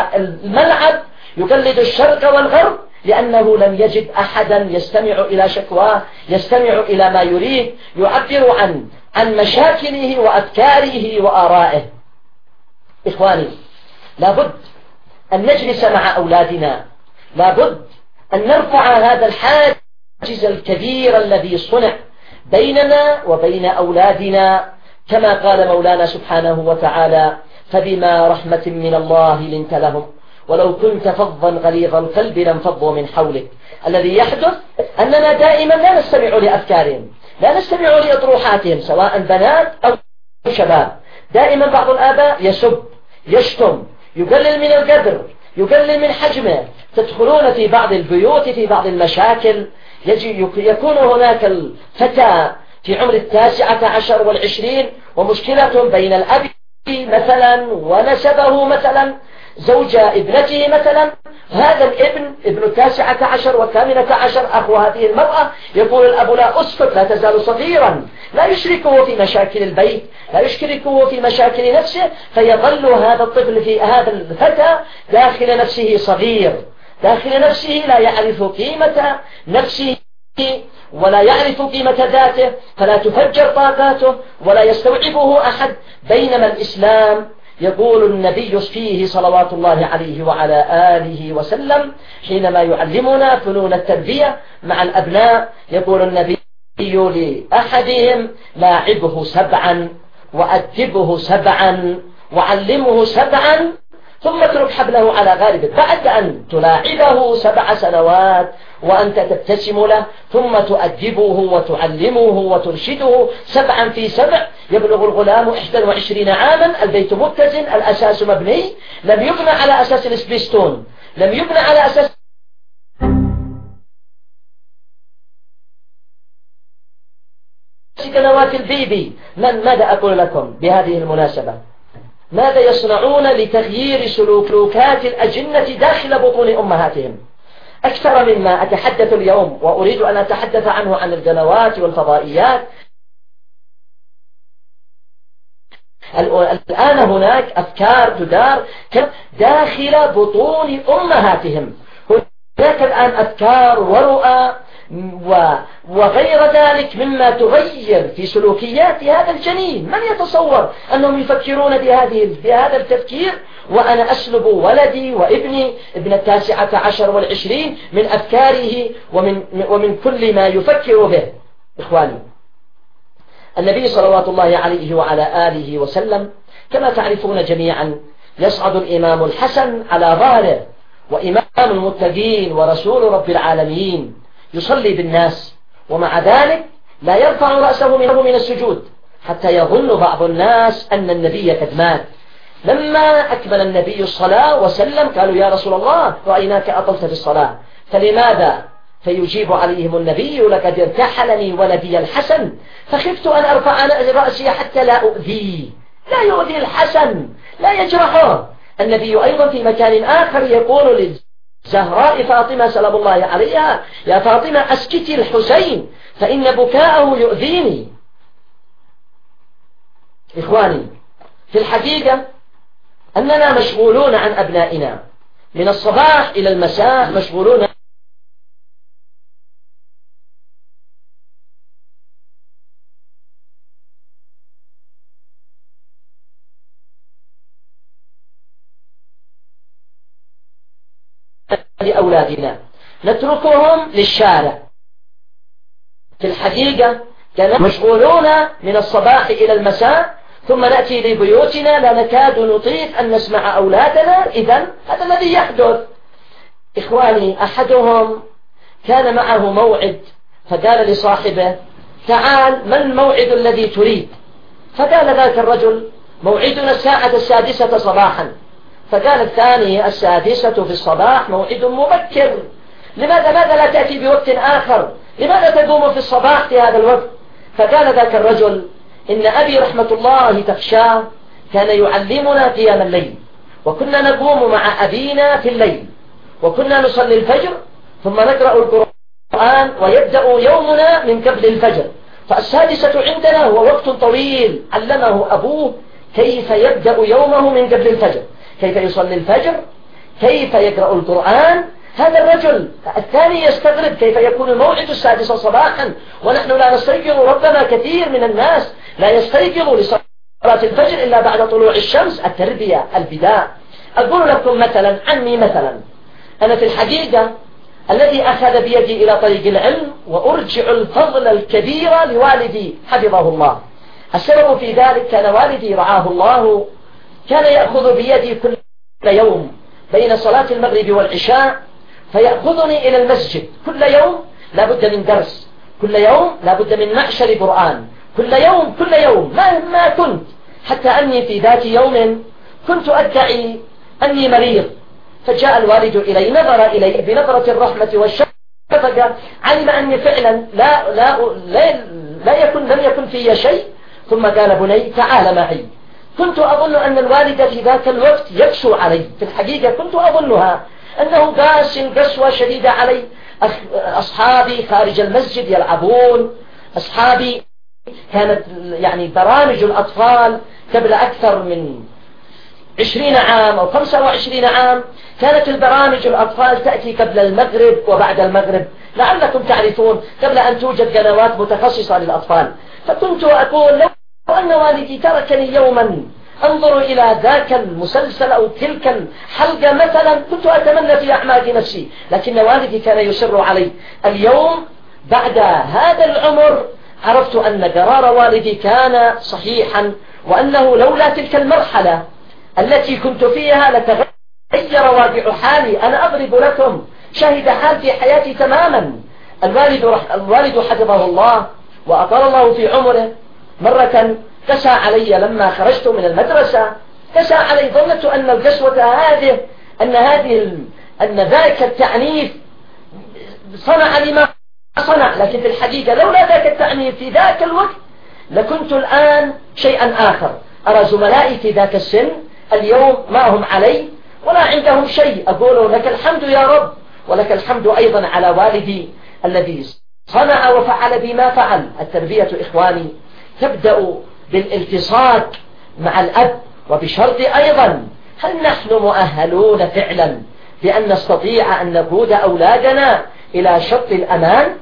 الملعب يقلد الشرق والغرب، لأنه لم يجد أحدا يستمع إلى شكواه، يستمع إلى ما يريد، يعبر عن عن مشاكله وأفكاره وآرائه. إخواني لابد أن نجلس مع أولادنا، لابد أن نرفع هذا الحاجز الكبير الذي صنع بيننا وبين أولادنا، كما قال مولانا سبحانه وتعالى: فبما رحمة من الله لنت لهم ولو كنت فظا غليظ القلب لانفضوا من حولك. الذي يحدث أننا دائما لا نستمع لأفكارهم، لا نستمع لأطروحاتهم، سواء بنات أو شباب. دائما بعض الآباء يسب، يشتم، يقلل من القدر، يقلل من حجمه. تدخلون في بعض البيوت في بعض المشاكل يجي يكون هناك الفتى في عمر التاسعة عشر والعشرين ومشكلة بين الأب مثلا ونسبه مثلا، زوج ابنته مثلا، هذا الابن ابن التاسعة عشر والثامنة عشر أخو هذه المرأة، يقول الأب لا أسكت، لا تزال صغيرا، لا يشركه في مشاكل البيت، لا يشركه في مشاكل نفسه، فيظل هذا الطفل في هذا الفتى داخل نفسه صغير، داخل نفسه لا يعرف قيمة نفسه ولا يعرف قيمة ذاته، فلا تفجر طاقاته ولا يستوعبه أحد. بينما الإسلام يقول النبي فيه صلوات الله عليه وعلى آله وسلم حينما يعلمنا فنون التربية مع الأبناء، يقول النبي لأحدهم لاعبه سبعا وأدبه سبعا وعلمه سبعا ثم اترك حبله على غاربه. بعد أن تلاعبه سبع سنوات وأنت تبتسم له، ثم تؤدبه وتعلمه وترشده سبعا في سبع، يبلغ الغلام إحدى وعشرين عاما، البيت متزن، الأساس مبني، لم يبنى على أساس السبيستون، لم يبنى على أساس قنوات البيبي. من ماذا أقول لكم بهذه المناسبة؟ ماذا يصنعون لتغيير سلوكات الأجنة داخل بطون أمهاتهم؟ أكثر مما أتحدث اليوم وأريد أن أتحدث عنه عن القنوات والفضائيات. الآن هناك أفكار تدار داخل بطون أمهاتهم، هناك الآن أفكار ورؤى وغير ذلك مما تغير في سلوكيات هذا الجنين. من يتصور أنهم يفكرون بهذه بهذا التفكير وأنا أسلب ولدي وابني ابن التاسعة عشر والعشرين من أفكاره ومن, ومن كل ما يفكر به؟ إخواني، النبي صلوات الله عليه وعلى آله وسلم كما تعرفون جميعا يصعد الإمام الحسن على ظهره، وإمام المتقين ورسول رب العالمين يصلي بالناس، ومع ذلك لا يرفع رأسه منه من السجود حتى يظن بعض الناس أن النبي قد مات. لما أكمل النبي الصلاة وسلم قالوا يا رسول الله رأيناك أطلت في الصلاة، فلماذا؟ فيجيب عليهم النبي لقد ارتحلني ولدي الحسن فخفت أن أرفع رأسي حتى لا أؤذيه. لا يؤذي الحسن، لا يجرحه. النبي أيضا في مكان آخر يقول لزهراء فاطمة سلام الله عليها يا فاطمة أسكتي الحسين فإن بكاءه يؤذيني. إخواني، في الحقيقة أننا مشغولون عن أبنائنا من الصباح إلى المساء، مشغولون لأولادنا، نتركهم للشارع. في الحقيقة كنا مشغولون من الصباح إلى المساء، ثم نأتي لبيوتنا لا نكاد نطيق أن نسمع أولادنا. إذن هذا الذي يحدث. إخواني، أحدهم كان معه موعد فقال لصاحبه تعال ما الموعد الذي تريد؟ فقال ذاك الرجل موعدنا الساعة السادسة صباحا. فقال الثاني السادسة في الصباح موعد مبكر، لماذا ماذا لا تأتي بوقت آخر؟ لماذا تقوم في الصباح في هذا الوقت؟ فقال ذاك الرجل إن أبي رحمة الله تخشاه كان يعلمنا قيام الليل، وكنا نقوم مع أبينا في الليل، وكنا نصلي الفجر ثم نقرأ القرآن ويبدأ يومنا من قبل الفجر، فالسادسة عندنا هو وقت طويل. علمه أبوه كيف يبدأ يومه من قبل الفجر، كيف يصلي الفجر، كيف يقرأ القرآن. هذا الرجل الثاني يستغرب كيف يكون الموعد السادسة صباحا ونحن لا نستيقظ. ربما كثير من الناس لا يستيقظ لصلاة الفجر إلا بعد طلوع الشمس. التربية، البداء. أقول لكم مثلا عني مثلا، أنا في الحقيقة الذي أخذ بيدي إلى طريق العلم وأرجع الفضل الكبير لوالدي حفظه الله. السبب في ذلك كان والدي رعاه الله كان يأخذ بيدي كل يوم بين صلاة المغرب والعشاء فيأخذني إلى المسجد. كل يوم لا بد من درس، كل يوم لا بد من معشر قرآن، كل يوم كل يوم مهما كنت، حتى أني في ذات يوم كنت أدعي أني مريض، فجاء الوالد إلي نظر إلي بنظرة الرحمة والشفقة، علم أني فعلا لا, لا, لا, لا يكن لم يكن في شيء، ثم قال بني تعال معي كنت أظن أن الوالد في ذاك الوقت يقسو علي، في الحقيقة كنت أظنها أنه قاس قسوة شديدة علي. أصحابي خارج المسجد يلعبون، أصحابي كانت يعني برامج الأطفال قبل أكثر من عشرين عام أو خمسة وعشرين عام، كانت البرامج الأطفال تأتي قبل المغرب وبعد المغرب، لعلكم تعرفون، قبل أن توجد قنوات متخصصة للأطفال. فكنت أقول لو أن والدي تركني يوما أنظر إلى ذاك المسلسل أو تلك الحلقة مثلا، كنت أتمنى في أعماق نفسي، لكن والدي كان يصر علي. اليوم بعد هذا العمر عرفت أن قرار والدي كان صحيحا، وأنه لولا تلك المرحلة التي كنت فيها لتغير واقع حالي. أنا أضرب لكم شهد حال في حياتي تماما. الوالد, رح... الوالد حفظه الله وأطال الله في عمره مرة قسى علي لما خرجت من المدرسة، قسى علي، ظننت أن القسوة هذه أن هذه أن ذاك التعنيف صنع لي ما صنع، لكن في الحقيقة لولا ذاك التعنيف في ذاك الوقت لكنت الآن شيئا آخر. أرى زملائي في ذاك السن اليوم ما هم علي ولا عندهم شيء، أقول لك الحمد يا رب، ولك الحمد أيضا على والدي الذي صنع وفعل بما فعل. التربية إخواني تبدأ بالالتصاق مع الأب، وبشرط أيضا هل نحن مؤهلون فعلا بأن نستطيع أن نقود أولادنا إلى شط الأمان؟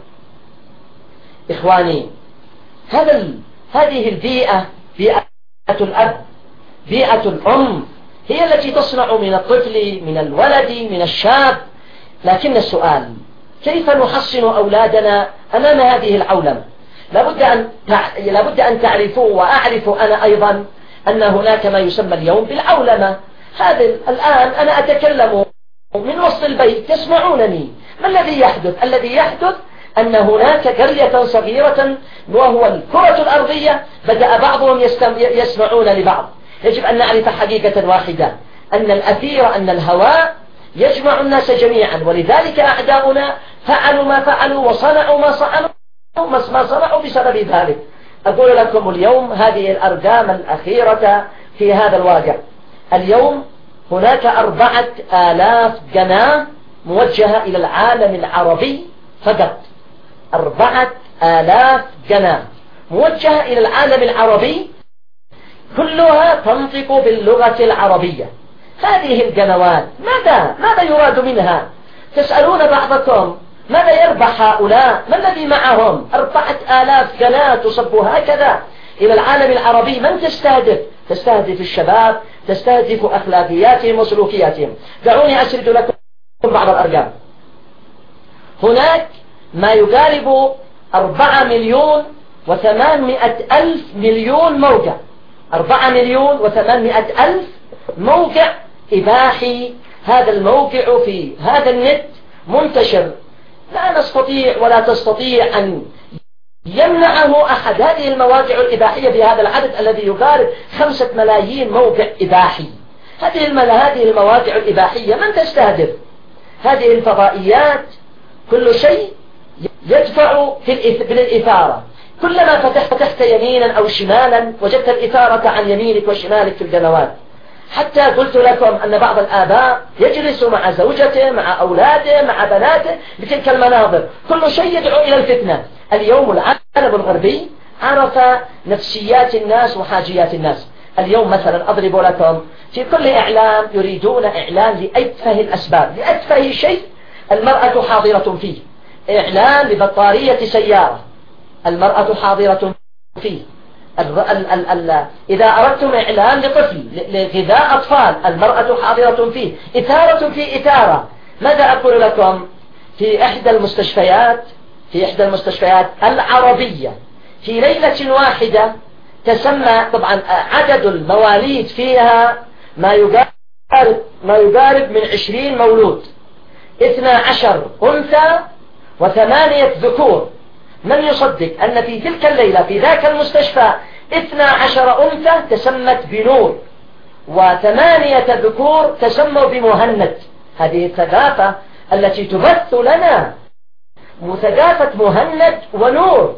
إخواني، هذا ال... هذه البيئة، بيئة الأب، بيئة الأم، هي التي تصنع من الطفل، من الولد، من الشاب. لكن السؤال كيف نحصن أولادنا أمام هذه العولمة؟ لابد أن لابد أن تعرفوا وأعرف أنا أيضا أن هناك ما يسمى اليوم بالعولمة. هذا الآن أنا أتكلم من وسط البيت تسمعونني. ما الذي يحدث؟ الذي يحدث أن هناك قرية صغيرة وهو الكرة الأرضية بدأ بعضهم يسمعون لبعض. يجب أن نعرف حقيقة واحدة، أن الأثير أن الهواء يجمع الناس جميعا، ولذلك أعداؤنا فعلوا ما فعلوا وصنعوا ما صنعوا ما صنعوا بسبب ذلك. أقول لكم اليوم هذه الأرقام الأخيرة في هذا الواقع. اليوم هناك أربعة آلاف قناة موجهة إلى العالم العربي فقط، أربعة آلاف قناة موجهة إلى العالم العربي، كلها تنطق باللغة العربية. هذه القنوات ماذا ماذا يراد منها؟ تسألون بعضكم ماذا يربح هؤلاء؟ ما الذي معهم؟ أربعة آلاف قناة تصب هكذا إلى العالم العربي. من تستهدف؟ تستهدف الشباب، تستهدف أخلاقياتهم وسلوكياتهم. دعوني أسرد لكم بعض الأرقام. هناك ما يقارب أربعة مليون وثمانمائة ألف مليون موقع، أربعة مليون وثمانمائة ألف موقع إباحي. هذا الموقع في هذا النت منتشر، لا نستطيع ولا تستطيع أن يمنعه أحد. هذه المواقع الإباحية بهذا العدد الذي يقارب خمسة ملايين موقع إباحي. هذه هذه المواقع الإباحية من تستهدف؟ هذه الفضائيات كل شيء يدفع في بالإثارة. كلما فتحت فتحت يمينا أو شمالا وجدت الإثارة عن يمينك وشمالك في القنوات. حتى قلت لكم أن بعض الآباء يجلس مع زوجته، مع أولاده، مع بناته بتلك المناظر، كل شيء يدعو إلى الفتنة. اليوم العالم الغربي عرف نفسيات الناس وحاجيات الناس. اليوم مثلا أضرب لكم في كل إعلام يريدون إعلان لأتفه الأسباب، لأتفه شيء المرأة حاضرة فيه. إعلان لبطارية سيارة المرأة حاضرة فيه. ال ال ال ال إذا أردتم إعلان لطفل لغذاء أطفال المرأة حاضرة فيه. إثارة في إثارة. ماذا أقول لكم؟ في إحدى المستشفيات في إحدى المستشفيات العربية في ليلة واحدة تسمى، طبعا عدد المواليد فيها ما يقارب ما يقارب من عشرين مولود، اثنا عشر أنثى وثمانية ذكور. من يصدق أن في تلك الليلة في ذاك المستشفى اثنا عشر أنثى تسمت بنور وثمانية ذكور تسموا بمهند. هذه الثقافة التي تبث لنا، ثقافة مهند ونور،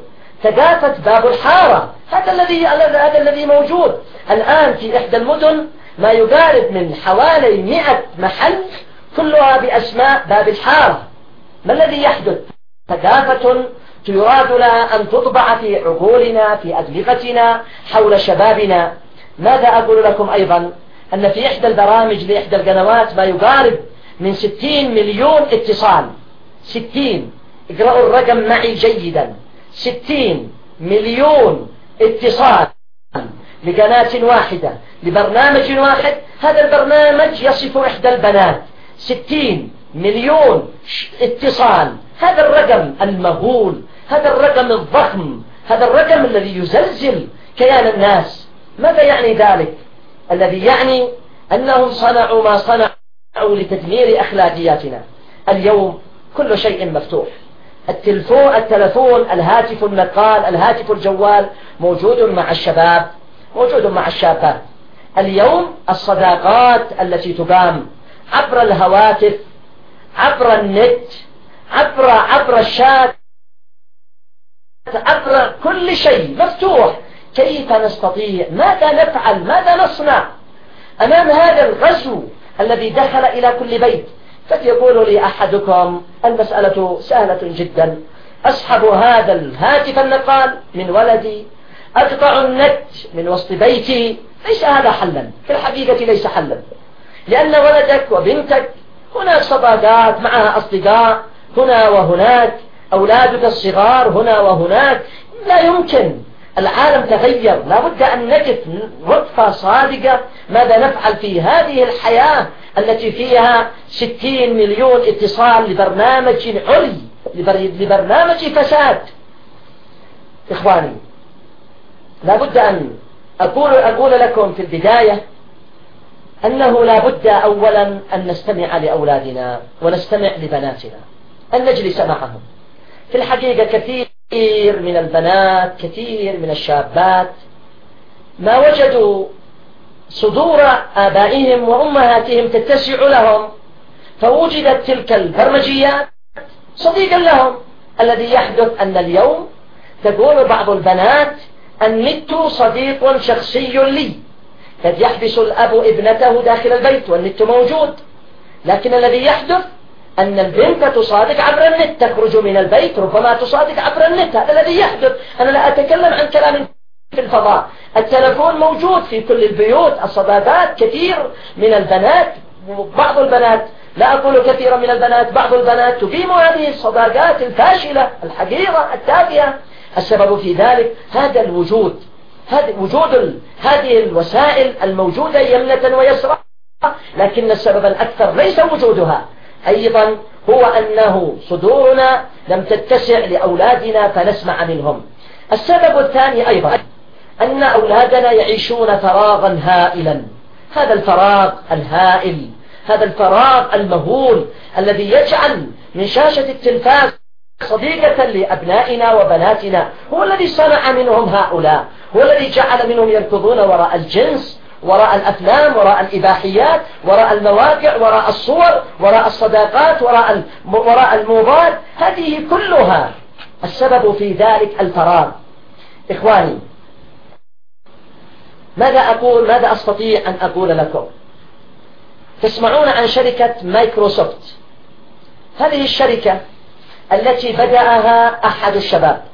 تجافت باب الحارة. هذا الذي هذا الذي موجود الآن في إحدى المدن، ما يقارب من حوالي مئة محل كلها بأسماء باب الحارة. ما الذي يحدث؟ ثقافة يراد لها أن تطبع في عقولنا، في أدمغتنا، حول شبابنا. ماذا أقول لكم أيضا؟ أن في إحدى البرامج لإحدى القنوات ما يقارب من ستين مليون اتصال. ستين، اقرأوا الرقم معي جيدا، ستين مليون اتصال لقناة واحدة، لبرنامج واحد. هذا البرنامج يصف إحدى البنات. ستين مليون اتصال، هذا الرقم المهول، هذا الرقم الضخم، هذا الرقم الذي يزلزل كيان الناس. ماذا يعني ذلك؟ الذي يعني أنهم صنعوا ما صنعوا لتدمير أخلاقياتنا. اليوم كل شيء مفتوح، التلفون، التلفون، الهاتف النقال، الهاتف الجوال موجود مع الشباب، موجود مع الشابات. اليوم الصداقات التي تقام عبر الهواتف، عبر النت، عبر عبر الشات، عبر كل شيء مفتوح. كيف نستطيع؟ ماذا نفعل؟ ماذا نصنع أمام هذا الغزو الذي دخل إلى كل بيت؟ قد يقول لي أحدكم المسألة سهلة جدا، أسحب هذا الهاتف النقال من ولدي، أقطع النت من وسط بيتي. ليس هذا حلا، في الحقيقة ليس حلا، لأن ولدك وبنتك هناك صداقات معها أصدقاء هنا وهناك، أولادك الصغار هنا وهناك. لا يمكن، العالم تغير، لا بد أن نقف وقفة صادقة. ماذا نفعل في هذه الحياة التي فيها ستين مليون اتصال لبرنامج علي، لبرنامج فساد؟ إخواني، لا بد أن أقول, أقول لكم في البداية أنه لا بد أولا أن نستمع لأولادنا ونستمع لبناتنا، أن نجلس معهم. في الحقيقة كثير من البنات، كثير من الشابات ما وجدوا صدور آبائهم وأمهاتهم تتسع لهم، فوجدت تلك البرمجيات صديقا لهم. الذي يحدث أن اليوم تقول بعض البنات النت صديق شخصي لي. قد يحبس الأب ابنته داخل البيت والنت موجود، لكن الذي يحدث أن البنت تصادق عبر النت، تخرج من البيت ربما تصادق عبر النت. هذا الذي يحدث. أنا لا أتكلم عن كلام في الفضاء، التلفون موجود في كل البيوت، الصداقات. كثير من البنات، بعض البنات، لا أقول كثيرا من البنات، بعض البنات تقيم هذه الصداقات الفاشلة الحقيرة التافهة. السبب في ذلك هذا الوجود، هذا وجود هذه الوسائل الموجودة يمنة ويسرى. لكن السبب الأكثر ليس وجودها، أيضا هو أنه صدورنا لم تتسع لأولادنا فنسمع منهم. السبب الثاني أيضا أن أولادنا يعيشون فراغا هائلا. هذا الفراغ الهائل، هذا الفراغ المهول الذي يجعل من شاشة التلفاز صديقة لأبنائنا وبناتنا هو الذي صنع منهم هؤلاء، هو الذي جعل منهم يركضون وراء الجنس، وراء الأفلام، وراء الإباحيات، وراء المواقع، وراء الصور، وراء الصداقات، وراء وراء الموبايل. هذه كلها السبب في ذلك الفراغ. إخواني، ماذا أقول؟ ماذا أستطيع أن أقول لكم؟ تسمعون عن شركة مايكروسوفت. هذه الشركة التي بدأها أحد الشباب.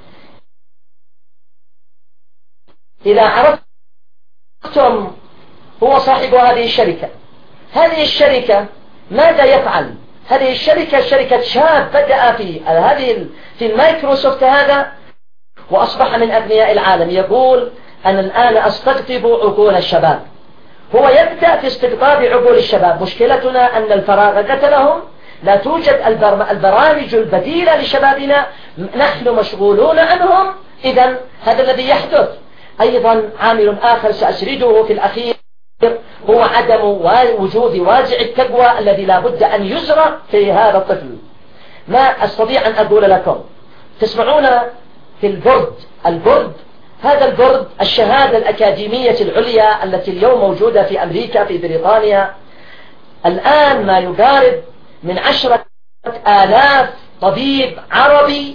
إذا عرفتم هو صاحب هذه الشركة، هذه الشركة ماذا يفعل؟ هذه الشركة شركة شاب بدأ في هذه في المايكروسوفت هذا وأصبح من أغنياء العالم. يقول أنا الآن أستقطب عقول الشباب. هو يبدأ في استقطاب عقول الشباب. مشكلتنا أن الفراغ قتلهم، لا توجد البرامج البديلة لشبابنا، نحن مشغولون عنهم. إذن هذا الذي يحدث. أيضا عامل آخر سأسرده في الأخير هو عدم وجود وازع التقوى الذي لا بد أن يزرع في هذا الطفل. ما أستطيع أن أقول لكم، تسمعون في البورد، البورد هذا البورد الشهادة الأكاديمية العليا التي اليوم موجودة في أمريكا، في بريطانيا، الآن ما يقارب من عشرة آلاف طبيب عربي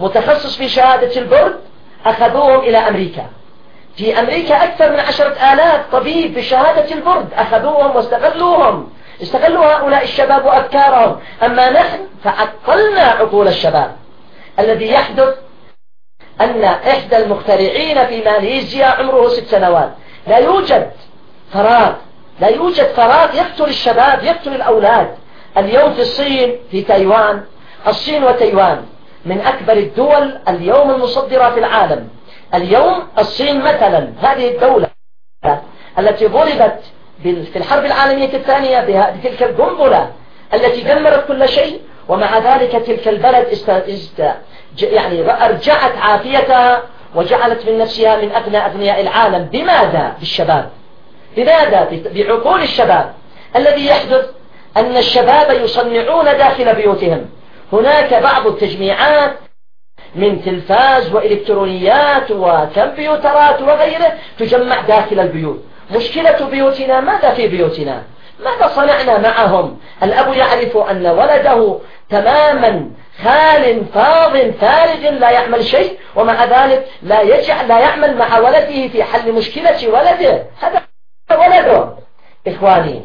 متخصص في شهادة البرد أخذوهم إلى أمريكا. في أمريكا أكثر من عشرة آلاف طبيب بشهادة البرد أخذوهم واستغلوهم، استغلوا هؤلاء الشباب وأفكارهم. أما نحن فعطلنا عقول الشباب. الذي يحدث أن إحدى المخترعين في ماليزيا عمره ست سنوات، لا يوجد فراغ، لا يوجد فراغ يقتل الشباب، يقتل الأولاد. اليوم في الصين، في تايوان، الصين وتايوان من أكبر الدول اليوم المصدرة في العالم. اليوم الصين مثلا هذه الدولة التي ضربت في الحرب العالمية الثانية بتلك القنبلة التي دمرت كل شيء، ومع ذلك تلك البلد است... است... يعني أرجعت عافيتها وجعلت من نفسها من أغنى أغنياء العالم. بماذا؟ بالشباب. بماذا؟ بعقول الشباب. الذي يحدث أن الشباب يصنعون داخل بيوتهم. هناك بعض التجميعات من تلفاز وإلكترونيات وكمبيوترات وغيره تجمع داخل البيوت. مشكلة بيوتنا ماذا في بيوتنا؟ ماذا صنعنا معهم؟ الأب يعرف أن ولده تماما خال فاض فارغ لا يعمل شيء، ومع ذلك لا يجعل لا يعمل مع ولده في حل مشكلة ولده. هذا ولده. إخواني،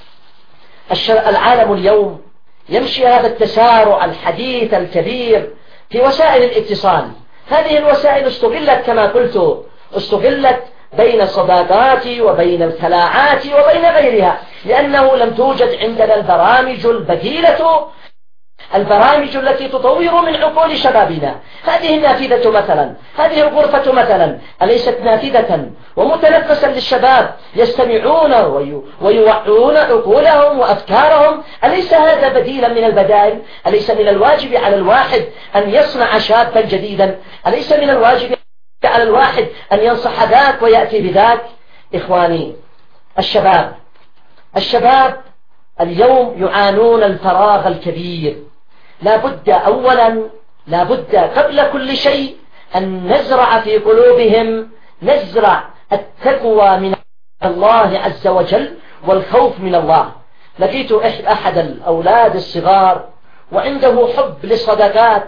العالم اليوم يمشي هذا التسارع الحديث الكبير في وسائل الاتصال. هذه الوسائل استغلت كما قلت، استغلت بين الصداقات وبين الخلاعات وبين غيرها، لأنه لم توجد عندنا البرامج البديلة، البرامج التي تطور من عقول شبابنا. هذه النافذة مثلا، هذه الغرفة مثلا، أليست نافذة ومتنفسا للشباب يستمعون ويوعون عقولهم وأفكارهم؟ أليس هذا بديلا من البدائل؟ أليس من الواجب على الواحد أن يصنع شابا جديدا؟ أليس من الواجب على الواحد أن ينصح ذاك ويأتي بذاك؟ إخواني، الشباب الشباب اليوم يعانون الفراغ الكبير. لا بد أولا، لا بد قبل كل شيء أن نزرع في قلوبهم، نزرع التقوى من الله عز وجل والخوف من الله. لقيت أحد الأولاد الصغار وعنده حب للصدقات،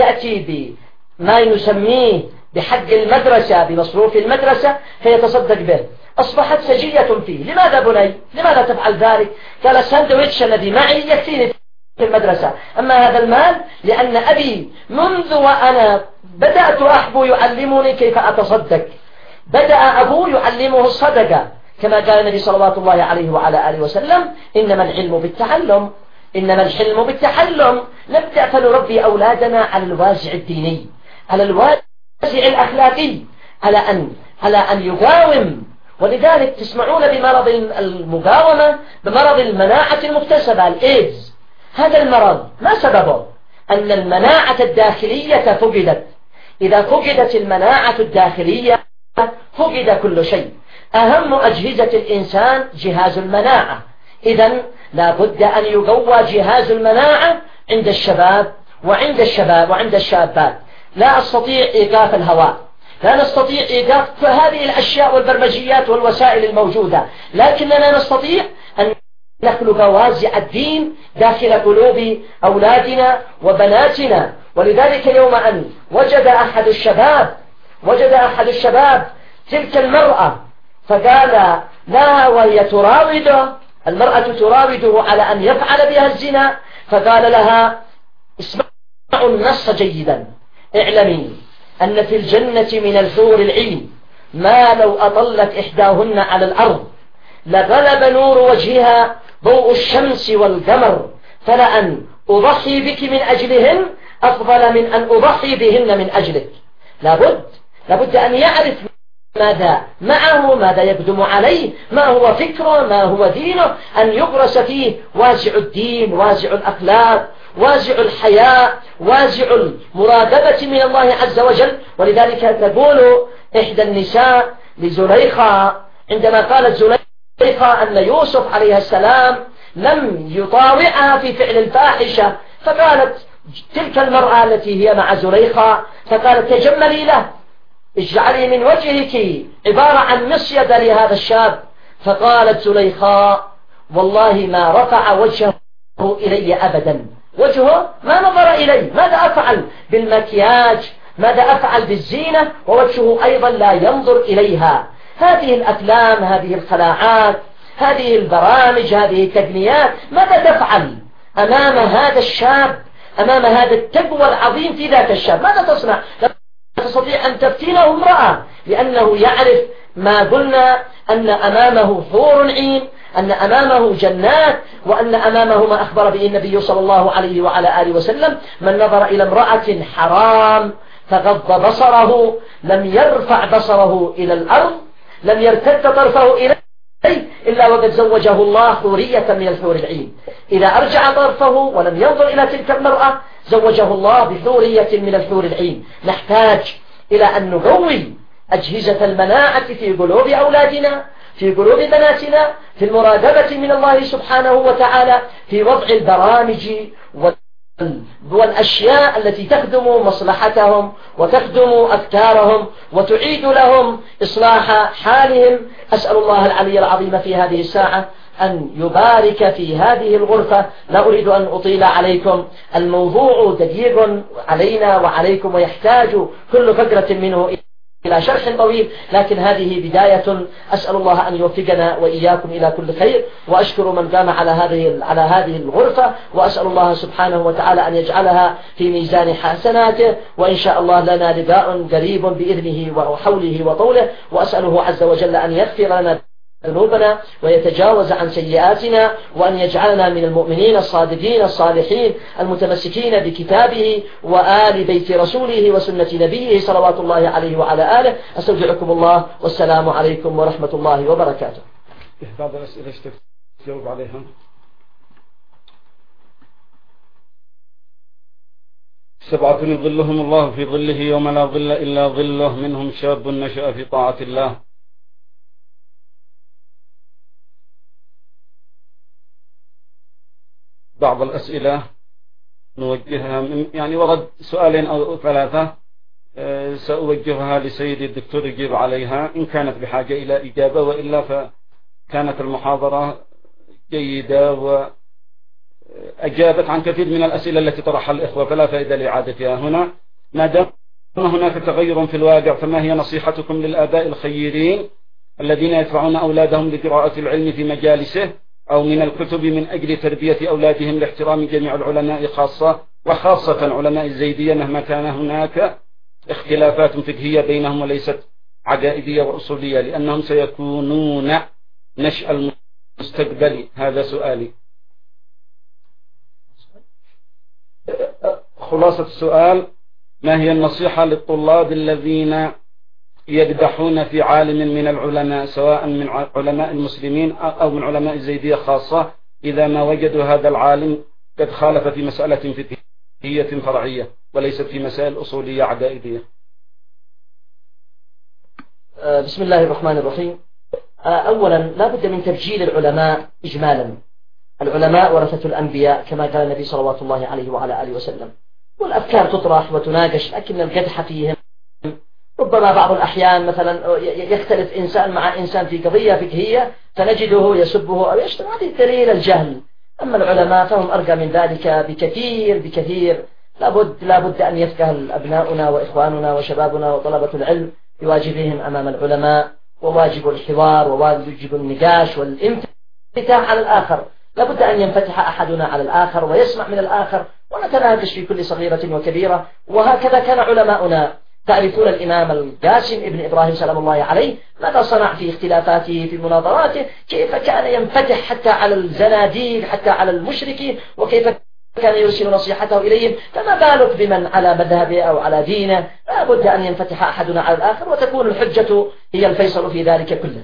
يأتي بما يسميه بحق المدرسة، بمصروف المدرسة، فيتصدق به. أصبحت سجية فيه. لماذا بني؟ لماذا تفعل ذلك؟ قال الساندويتش الذي معي يكفيني في المدرسة، أما هذا المال لأن أبي منذ وأنا بدأت أحبو يعلمني كيف أتصدق. بدأ أبو يعلمه الصدقة، كما قال النبي صلى الله عليه وعلى آله وسلم: إنما العلم بالتعلم، إنما الحلم بالتحلم. نبدأ فنربي أولادنا على الوازع الديني، على الوازع الأخلاقي، على أن على أن يقاوم. ولذلك تسمعون بمرض المقاومة، بمرض المناعة المكتسبة، الإيدز. هذا المرض ما سببه؟ أن المناعة الداخلية فقدت. إذا فقدت المناعة الداخلية فقد كل شيء. أهم أجهزة الإنسان جهاز المناعة. إذن لا بد أن يقوى جهاز المناعة عند الشباب وعند الشباب وعند الشابات. لا أستطيع إيقاف الهواء، لا نستطيع إيقاف هذه الأشياء والبرمجيات والوسائل الموجودة، لكننا نستطيع أن نخلق وازع الدين داخل قلوب أولادنا وبناتنا. ولذلك يوم أن وجد أحد الشباب وجد أحد الشباب تلك المرأة فقال لها وهي تراوده، المرأة تراوده على أن يفعل بها الزنا، فقال لها: اسمعوا النص جيدا، اعلمي أن في الجنة من الحور العين ما لو أطلت إحداهن على الأرض لغلب نور وجهها ضوء الشمس والقمر، فلأن أضحي بك من أجلهن أفضل من أن أضحي بهن من أجلك. لابد لابد أن يعرف ماذا معه، ماذا يقدم عليه، ما هو فكره، ما هو دينه، أن يغرس فيه وازع الدين، وازع الأخلاق، وازع الحياء، وازع المراقبة من الله عز وجل. ولذلك تقول إحدى النساء لزليخة عندما قالت زليخة أن يوسف عليه السلام لم يطاوعها في فعل الفاحشة، فقالت تلك المرأة التي هي مع زليخة، فقالت: تجملي له، اجعلي من وجهك عبارة عن مصيد لهذا الشاب. فقالت زليخة: والله ما رفع وجهه إلي أبدا، وجهه ما نظر إليه. ماذا أفعل بالمكياج؟ ماذا أفعل بالزينة ووجهه أيضا لا ينظر إليها؟ هذه الأفلام، هذه الخلاعات، هذه البرامج، هذه التقنيات، ماذا تفعل أمام هذا الشاب، أمام هذا التقوى العظيم في ذات الشاب؟ ماذا تصنع؟ لا تستطيع أن تفتنه امرأة، لأنه يعرف ما قلنا أن أمامه حور عين، أن أمامه جنات، وأن أمامه ما أخبر به النبي صلى الله عليه وعلى آله وسلم: من نظر إلى امرأة حرام فغض بصره لم يرفع بصره إلى الأرض، لم يرتد طرفه إليه إلا وقد زوجه الله حورية من الحور العين. إذا أرجع طرفه ولم ينظر إلى تلك المرأة زوجه الله بحورية من الحور العين. نحتاج إلى أن نقوي أجهزة المناعة في قلوب أولادنا، في قلوب بناتنا، في المراقبة من الله سبحانه وتعالى، في وضع البرامج والأشياء التي تخدم مصلحتهم وتخدم أفكارهم وتعيد لهم إصلاح حالهم. أسأل الله العلي العظيم في هذه الساعة أن يبارك في هذه الغرفة. لا أريد أن أطيل عليكم، الموضوع دقيق علينا وعليكم، ويحتاج كل فقرة منه إلى شرح طويل، لكن هذه بداية. أسأل الله أن يوفقنا وإياكم إلى كل خير، وأشكر من قام على هذه على هذه الغرفة، وأسأل الله سبحانه وتعالى أن يجعلها في ميزان حسناته، وإن شاء الله لنا لقاء قريب بإذنه وحوله وطوله، وأسأله عز وجل أن يغفر لنا ذنوبنا ويتجاوز عن سيئاتنا، وأن يجعلنا من المؤمنين الصادقين الصالحين المتمسكين بكتابه وآل بيت رسوله وسنة نبيه صلوات الله عليه وعلى آله. أستودعكم الله، والسلام عليكم ورحمة الله وبركاته. بعض الأسئلة تجاوب عليها. سبعة يظلهم الله في ظله يوم لا ظل إلا ظله، منهم شاب نشأ في طاعة الله. بعض الأسئلة نوجهها من يعني ورد سؤالين أو ثلاثة، أه سأوجهها لسيدي الدكتور يجيب عليها إن كانت بحاجة إلى إجابة، وإلا فكانت المحاضرة جيدة وأجابت عن كثير من الأسئلة التي طرحها الإخوة، فلا فائدة لإعادتها هنا. ما دام هناك تغير في الواقع، فما هي نصيحتكم للآباء الخيرين الذين يدفعون أولادهم لقراءة العلم في مجالسه أو من الكتب من أجل تربية أولادهم لاحترام جميع العلماء، خاصة وخاصة علماء الزيدية، مهما كان هناك اختلافات فقهية بينهم وليست عقائدية وأصولية، لأنهم سيكونون نشأ المستقبل؟ هذا سؤالي. خلاصة السؤال: ما هي النصيحة للطلاب الذين يقدحون في عالم من العلماء، سواء من علماء المسلمين أو من علماء الزيدية خاصة، إذا ما وجدوا هذا العالم قد خالف في مسألة فقهية فرعية وليست في مسائل أصولية عقائدية؟ بسم الله الرحمن الرحيم. أولا لا بد من تبجيل العلماء إجمالا. العلماء ورثة الأنبياء كما قال النبي صلوات الله عليه وعلى آله وسلم، والأفكار تطرح وتناقش، لكن القدح فيهم ربما بعض الأحيان مثلا يختلف إنسان مع إنسان في قضية فقهية فنجده يسبه أو يشتم، هذه دليل الجهل. أما العلماء فهم أرقى من ذلك بكثير بكثير. لابد, لابد أن يفقه أبناؤنا وإخواننا وشبابنا وطلبة العلم بواجبهم أمام العلماء، وواجب الحوار وواجب النقاش والانفتاح على الآخر. لابد أن ينفتح أحدنا على الآخر ويسمع من الآخر، ونتناقش في كل صغيرة وكبيرة. وهكذا كان علماؤنا. تعرفون الإمام القاسم ابن إبراهيم سلام الله عليه ماذا صنع في اختلافاته في مناظراته، كيف كان ينفتح حتى على الزناديق، حتى على المشركين، وكيف كان يرسل نصيحته إليهم. فما بالك بمن على مذهبه أو على دينه؟ لا بد أن ينفتح أحدنا على الآخر، وتكون الحجة هي الفيصل في ذلك كله.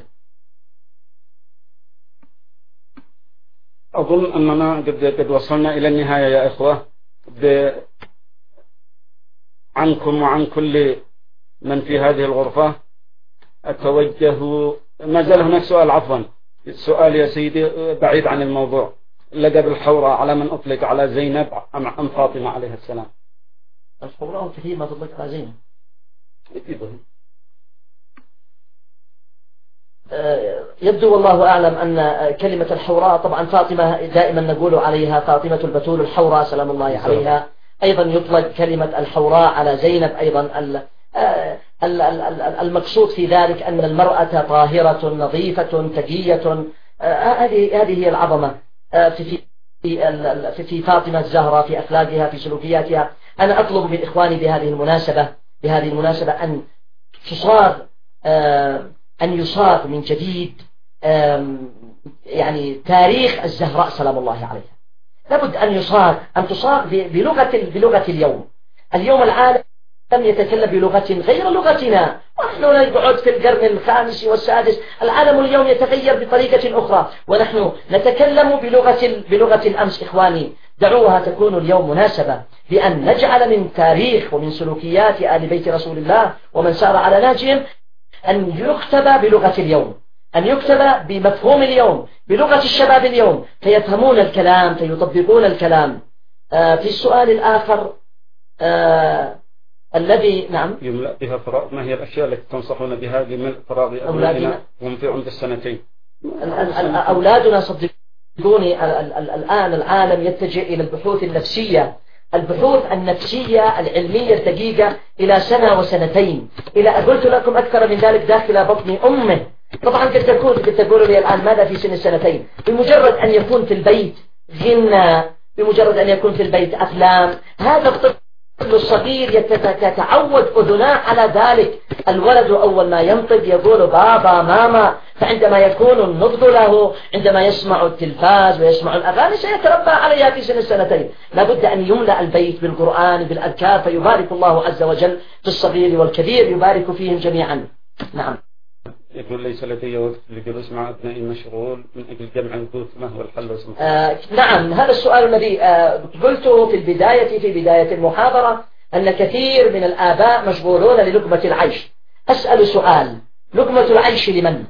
أظن أننا قد, قد وصلنا إلى النهاية يا إخوة. عنكم وعن كل من في هذه الغرفة أتوجه. ما زال هناك سؤال، عفوا سؤال يا سيدي بعيد عن الموضوع. لقب الحوراء على من أطلق على زينب أم فاطمة عليه السلام؟ الحوراء كثير ما تطلق على زينب. يبدو والله أعلم أن كلمة الحوراء، طبعا فاطمة دائما نقول عليها فاطمة البتول الحوراء سلام الله عليها، أيضا يطلق كلمة الحوراء على زينب أيضا. المقصود في ذلك أن المرأة طاهرة نظيفة تقية، هذه هذه هي العظمة في في في فاطمة الزهراء، في أخلاقها، في سلوكياتها. أنا أطلب من إخواني بهذه المناسبة بهذه المناسبة أن تصاغ أن يصاغ من جديد يعني تاريخ الزهراء سلام الله عليها. لابد أن يصاغ أن تصاغ بلغة بلغة اليوم. اليوم العالم يتكلم بلغة غير لغتنا، ونحن نقعد في القرن الخامس والسادس. العالم اليوم يتغير بطريقة أخرى ونحن نتكلم بلغة بلغة الأمس. إخواني، دعوها تكون اليوم مناسبة بأن نجعل من تاريخ ومن سلوكيات آل بيت رسول الله ومن سار على نهجهم أن يكتب بلغة اليوم، أن يكتب بمفهوم اليوم، بلغة الشباب اليوم، فيفهمون الكلام فيطبقون الكلام. آه في السؤال الآخر آه الذي نعم يملأ بها فراغ، ما هي الأشياء التي تنصحون بها لملء فراغ أولادنا وهم في عمر السنتين؟ أولادنا صدقوني الآن العالم يتجه إلى البحوث النفسية، البحوث النفسية العلمية الدقيقة إلى سنة وسنتين، إلى قلت لكم أكثر من ذلك داخل بطن أمه. طبعا قد تكون قد تقولوا لي الآن ماذا في سن السنتين؟ بمجرد أن يكون في البيت غنى، بمجرد أن يكون في البيت أفلام، هذا الطفل الصغير يتعود أذناه على ذلك. الولد أول ما ينطق يقول بابا ماما، فعندما يكون النضج له عندما يسمع التلفاز ويسمع الأغاني سيتربى عليها في سن السنتين. لابد أن يملأ البيت بالقرآن بالأذكار، فيبارك الله عز وجل في الصغير والكبير، يبارك فيهم جميعا. نعم. يقول ليس لدي وقت للجلوس مع أبنائي، مشغول من أجل جمع البيوت، ما هو الحل؟ آه نعم، هذا السؤال الذي آه قلته في البداية في بداية المحاضرة أن كثير من الآباء مشغولون للقمة العيش. أسأل سؤال: لقمة العيش لمن؟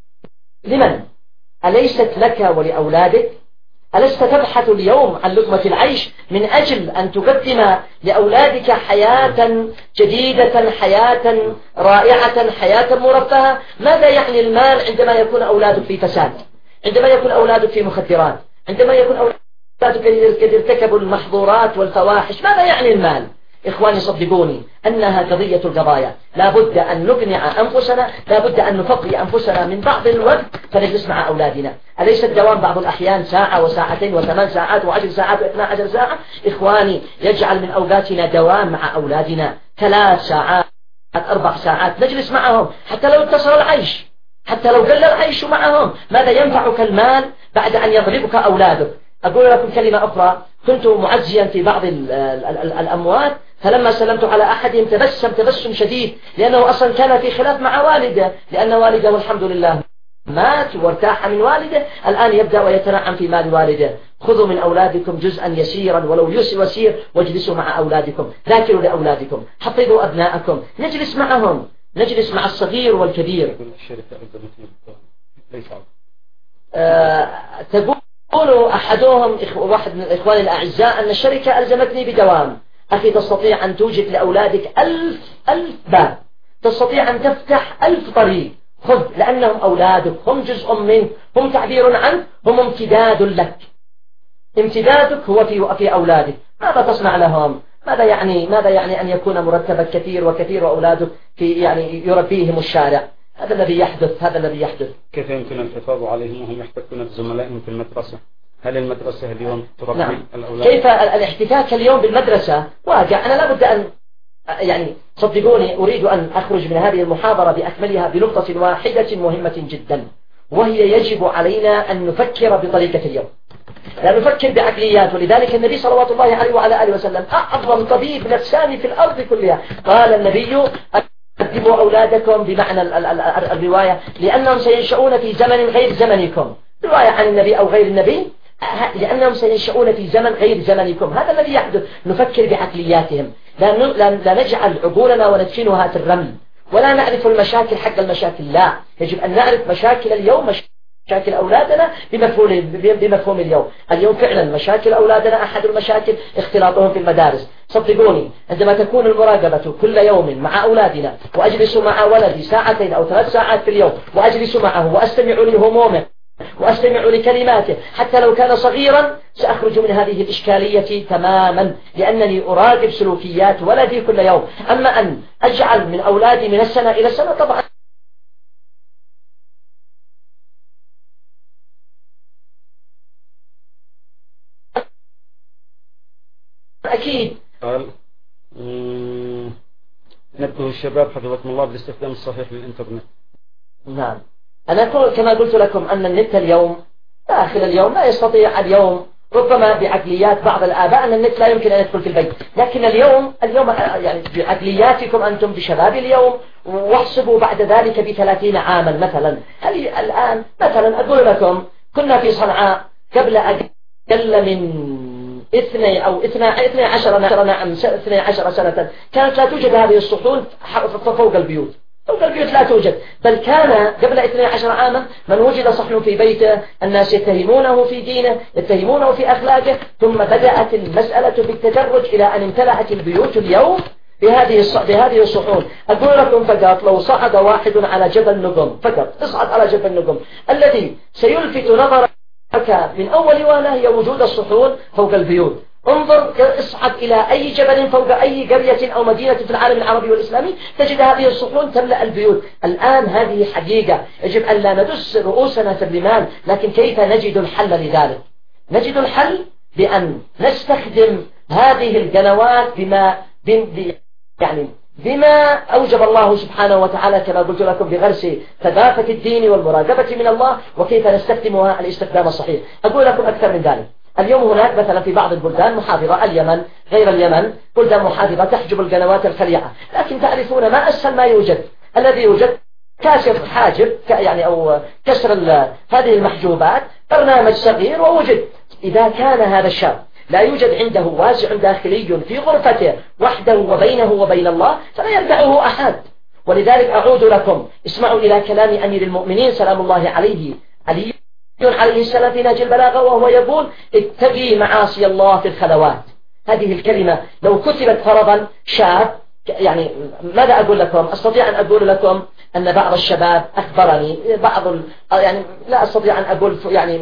لمن؟ أليست لك ولأولادك؟ ألست تبحث اليوم عن لقمة العيش من أجل أن تقدم لأولادك حياة جديدة، حياة رائعة، حياة مرفهة؟ ماذا يعني المال عندما يكون أولادك في فساد، عندما يكون أولادك في مخدرات، عندما يكون أولادك قد ارتكبوا المحظورات والفواحش؟ ماذا يعني المال؟ إخواني صدقوني أنها قضية القضايا. لا بد أن نقنع أنفسنا، لا بد أن نفقي أنفسنا من بعض الوقت فنجلس مع أولادنا. أليس الدوام بعض الأحيان ساعة وساعتين وثمان ساعات وعشر ساعات واثنى عشر ساعة؟ إخواني، يجعل من أوقاتنا دوام مع أولادنا ثلاث ساعات أربع ساعات نجلس معهم، حتى لو اتصل العيش، حتى لو قل العيش معهم. ماذا ينفعك المال بعد أن يضربك أولادك؟ أقول لكم كلمة أخرى: كنت معزيا في بعض ال ال ال الأموات، فلما سلمت على أحدهم تبسم تبسم شديد، لأنه أصلا كان في خلاف مع والده، لأن والده الحمد لله مات وارتاح من والده، الآن يبدأ ويتنعم في مال والده. خذوا من أولادكم جزءا يسيرا ولو يسير واجلسوا مع أولادكم، ذاكروا لأولادكم، حفظوا أبناءكم، نجلس معهم، نجلس مع الصغير والكبير. آه تقول أحدهم واحد من الإخوان الأعزاء أن الشركة ألزمتني بدوام. أخي، تستطيع أن توجد لأولادك ألف ألف باب، تستطيع أن تفتح ألف طريق. خذ، لأنهم أولادك، هم جزء منك، هم تعبير عنك، هم امتداد لك. امتدادك هو في في أولادك. ماذا تصنع لهم؟ ماذا يعني ماذا يعني أن يكون مرتبك كثير وكثير وأولادك في يعني يربيهم الشارع؟ هذا الذي يحدث، هذا الذي يحدث. كيف يمكن الحفاظ عليهم وهم يحتكون بزملائهم في المدرسة؟ هل المدرسة اليوم تربي نعم. الأولاد؟ كيف الاحتكاك اليوم بالمدرسة واقع. أنا لابد أن يعني صدقوني أريد أن أخرج من هذه المحاضرة بأكملها بنقطة واحدة مهمة جدا، وهي يجب علينا أن نفكر بطريقة اليوم، لا نفكر بعقليات. ولذلك النبي صلوات الله عليه وعلى آله وسلم أعظم طبيب نفساني في الأرض كلها، قال النبي: أدبوا أولادكم، بمعنى الرواية لأنهم سينشؤون في زمن غير زمنكم، رواية عن النبي أو غير النبي، لأنهم سينشؤون في زمن غير زمنكم. هذا الذي يحدث. نفكر بعقلياتهم، لا, لا, لا نجعل عقولنا وندفنها في الرمل، ولا نعرف المشاكل حق المشاكل. لا، يجب أن نعرف مشاكل اليوم، مشاكل أولادنا بمفهوم بمفهوم اليوم. اليوم فعلا مشاكل أولادنا أحد المشاكل اختلاطهم في المدارس. صدقوني عندما تكون المراقبة كل يوم مع أولادنا وأجلس مع ولدي ساعتين أو ثلاث ساعات في اليوم وأجلس معه وأستمع لهمومه وأستمع لكلماته حتى لو كان صغيرا، سأخرج من هذه الإشكالية تماما، لأنني أراقب سلوكيات ولدي كل يوم. أما أن أجعل من أولادي من السنة إلى السنة طبعا أكيد. قال نبه الشباب حفظكم الله بالاستخدام الصحيح للإنترنت. نعم، أنا كما قلت لكم أن النت اليوم داخل اليوم لا يستطيع اليوم، ربما بعقليات بعض الآباء أن النت لا يمكن أن يدخل في البيت، لكن اليوم اليوم يعني بعقلياتكم أنتم بشباب اليوم، واحسبوا بعد ذلك بثلاثين عاما مثلا. هل الآن مثلا أقول لكم كنا في صنعاء قبل أقل من اثني أو اثنى اثني عشر نعم اثني عشر سنة كانت لا توجد هذه الصحون فوق البيوت، فوق البيوت لا توجد، بل كان قبل اثني عشر عاما من وجد صحن في بيته الناس يتهمونه في دينه، يتهمونه في أخلاقه، ثم بدأت المسألة بالتدرج إلى أن امتلأت البيوت اليوم بهذه بهذه الصحون. أقول لكم فقط لو صعد واحد على جبل نقم، فقط اصعد على جبل نقم، الذي سيلفت نظرك من أول وهلة هي وجود الصحون فوق البيوت. انظر اصعد إلى أي جبل فوق أي قرية أو مدينة في العالم العربي والإسلامي تجد هذه الصحون تملأ البيوت. الآن هذه حقيقة يجب أن لا ندس رؤوسنا في الرمال، لكن كيف نجد الحل لذلك؟ نجد الحل بأن نستخدم هذه القنوات بما يعني بما أوجب الله سبحانه وتعالى كما قلت لكم بغرس ثقافة الدين والمراقبة من الله، وكيف نستخدمها الاستخدام الصحيح. أقول لكم أكثر من ذلك. اليوم هناك مثلا في بعض البلدان محاضرة، اليمن غير اليمن بلدان محاضرة تحجب القنوات الخليعة، لكن تعرفون ما أسهل ما يوجد، الذي يوجد كاشف حاجب يعني أو كسر هذه المحجوبات، برنامج صغير ووجد. إذا كان هذا الشاب لا يوجد عنده واسع داخلي في غرفته وحده وبينه وبين الله فلا يرفعه أحد. ولذلك أعود لكم اسمعوا إلى كلام أمير المؤمنين سلام الله عليه علي عليه السلام في نهج البلاغة، وهو يقول اتقي معاصي الله في الخلوات. هذه الكلمة لو كتبت فرضا شاب، يعني ماذا أقول لكم؟ أستطيع أن أقول لكم أن بعض الشباب أخبرني بعض يعني لا أستطيع أن أقول يعني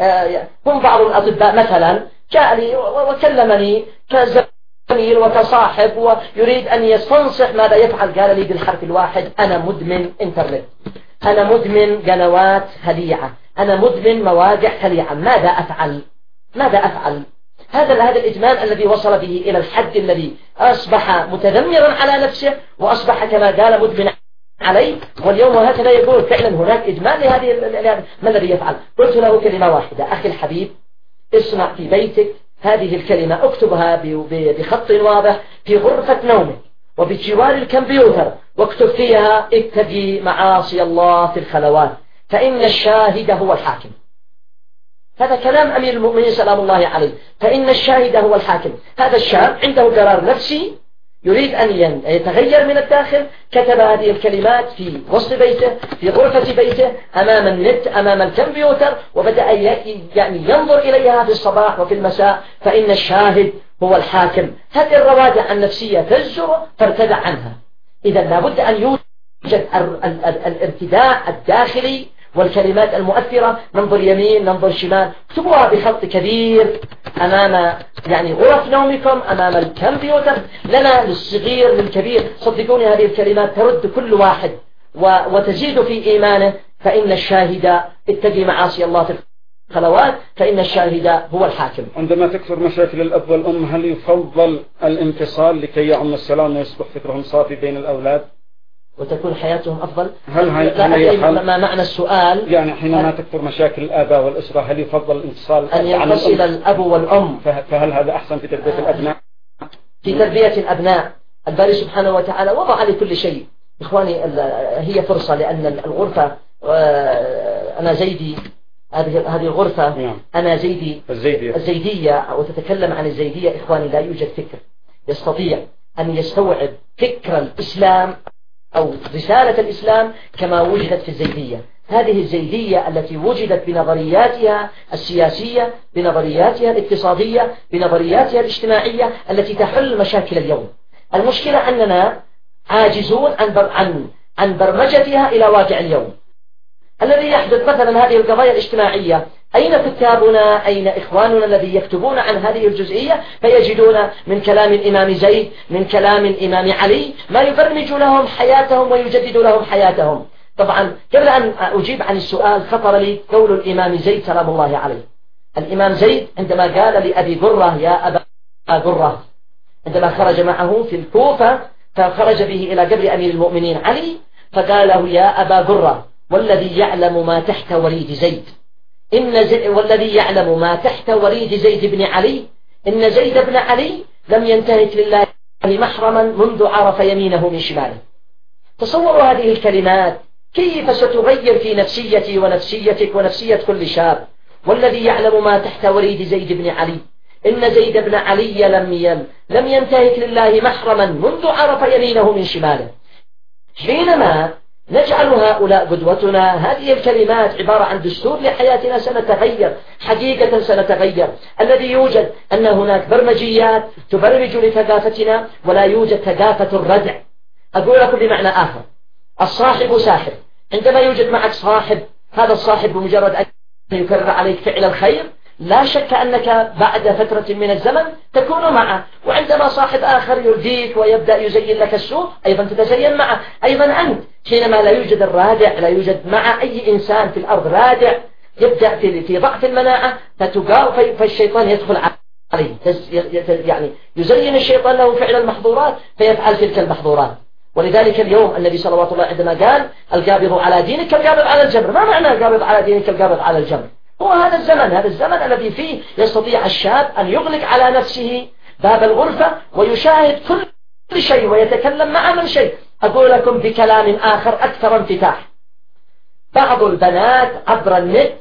هم بعض الأطباء مثلا جاء لي وكلمني كزميل وكصاحب ويريد أن يستنصح ماذا يفعل. قال لي بالحرف الواحد أنا مدمن إنترنت، أنا مدمن قنوات خليعة، أنا مدمن مواقع خليعة، ماذا أفعل؟ ماذا أفعل؟ هذا هذا الإدمان الذي وصل به إلى الحد الذي أصبح متذمرا على نفسه وأصبح كما قال مدمن عليه. واليوم هكذا يقول فعلا هناك إدمان لهذه. ما الذي يفعل؟ قلت له كلمة واحدة، أخي الحبيب اصنع في بيتك هذه الكلمة، اكتبها بخط واضح في غرفة نومك وبجوار الكمبيوتر، واكتب فيها اتقي معاصي الله في الخلوات فإن الشاهد هو الحاكم. هذا كلام أمير المؤمنين سلام الله عليه، فإن الشاهد هو الحاكم. هذا الشاب عنده قرار نفسي يريد أن يتغير من الداخل، كتب هذه الكلمات في وسط بيته في غرفة بيته أمام النت أمام الكمبيوتر، وبدأ يعني ينظر إليها في الصباح وفي المساء فإن الشاهد هو الحاكم. هذه الروادع النفسية تزجر فارتدع عنها. إذا لابد أن يوجد الارتداع الداخلي والكلمات المؤثرة، ننظر يمين ننظر شمال، اكتبوها بخط كبير أمام يعني غرف نومكم أمام الكمبيوتر، لنا للصغير للكبير. صدقوني هذه الكلمات ترد كل واحد وتزيد في إيمانه. فإن الشاهد اتقي معاصي الله في الخلوات فإن الشاهد هو الحاكم. عندما تكثر مشاكل الأب والأم هل يفضل الانفصال لكي يعم السلام ويصبح فكرهم صافي بين الأولاد وتكون حياتهم أفضل؟ هل هي ما معنى السؤال؟ يعني حينما تكثر مشاكل الآباء والأسرة هل يفضل الانفصال أن ينفصل الأب والأم؟ فهل هذا أحسن في تربية الأبناء؟ في تربية الأبناء الباري سبحانه وتعالى وضع لكل شيء. إخواني هي فرصة، لأن الغرفة أنا زيدي هذه هذه الغرفة أنا زيدي الزيدية. الزيدية وتتكلم عن الزيدية. إخواني لا يوجد فكر يستطيع أن يستوعب فكر الإسلام أو رسالة الإسلام كما وجدت في الزيدية. هذه الزيدية التي وجدت بنظرياتها السياسية، بنظرياتها الاقتصادية، بنظرياتها الاجتماعية التي تحل مشاكل اليوم. المشكلة أننا عاجزون عن عن عن برمجتها إلى واقع اليوم. الذي يحدث مثلا هذه القضايا الاجتماعية، أين كتابنا، أين إخواننا الذي يكتبون عن هذه الجزئية؟ فيجدون من كلام الإمام زيد، من كلام الإمام علي، ما يبرمج لهم حياتهم ويجدد لهم حياتهم. طبعا قبل أن أجيب عن السؤال خطر لي قول الإمام زيد سلام الله عليه. الإمام زيد عندما قال لأبي قرة يا أبا قرة، عندما خرج معه في الكوفة فخرج به إلى قبر أمير المؤمنين علي، فقال له يا أبا قرة والذي يعلم ما تحت وريد زيد إن زي والذي يعلم ما تحت وريد زيد بن علي إن زيد بن علي لم ينتهك لله محرما منذ عرف يمينه من شماله. تصوروا هذه الكلمات كيف ستغير في نفسيتي ونفسيتك ونفسية كل شاب. والذي يعلم ما تحت وريد زيد بن علي إن زيد بن علي لم ين لم ينتهك لله محرما منذ عرف يمينه من شماله. حينما نجعل هؤلاء قدوتنا، هذه الكلمات عبارة عن دستور لحياتنا، سنتغير حقيقة، سنتغير. الذي يوجد أن هناك برمجيات تبرمج لثقافتنا ولا يوجد ثقافة الردع. أقول لكم بمعنى آخر، الصاحب ساحب. عندما يوجد معك صاحب، هذا الصاحب بمجرد أن يكرر عليك فعل الخير لا شك أنك بعد فترة من الزمن تكون معه. وعندما صاحب آخر يرديك ويبدأ يزين لك السوء أيضا تتزين معه. أيضا أنت حينما لا يوجد الرادع، لا يوجد مع أي إنسان في الأرض رادع، يبدأ في في ضعف المناعة فتقاو فالشيطان يدخل عليه، يعني يزين الشيطان له فعل المحظورات فيفعل تلك المحظورات. ولذلك اليوم النبي صلوات الله عندما قال القابض على دينك القابض على الجمر، ما معنى القابض على دينك القابض على الجمر؟ هو هذا الزمن، هذا الزمن الذي فيه يستطيع الشاب أن يغلق على نفسه باب الغرفة ويشاهد كل شيء ويتكلم مع من شيء. أقول لكم بكلام آخر أكثر انفتاح، بعض البنات عبر النت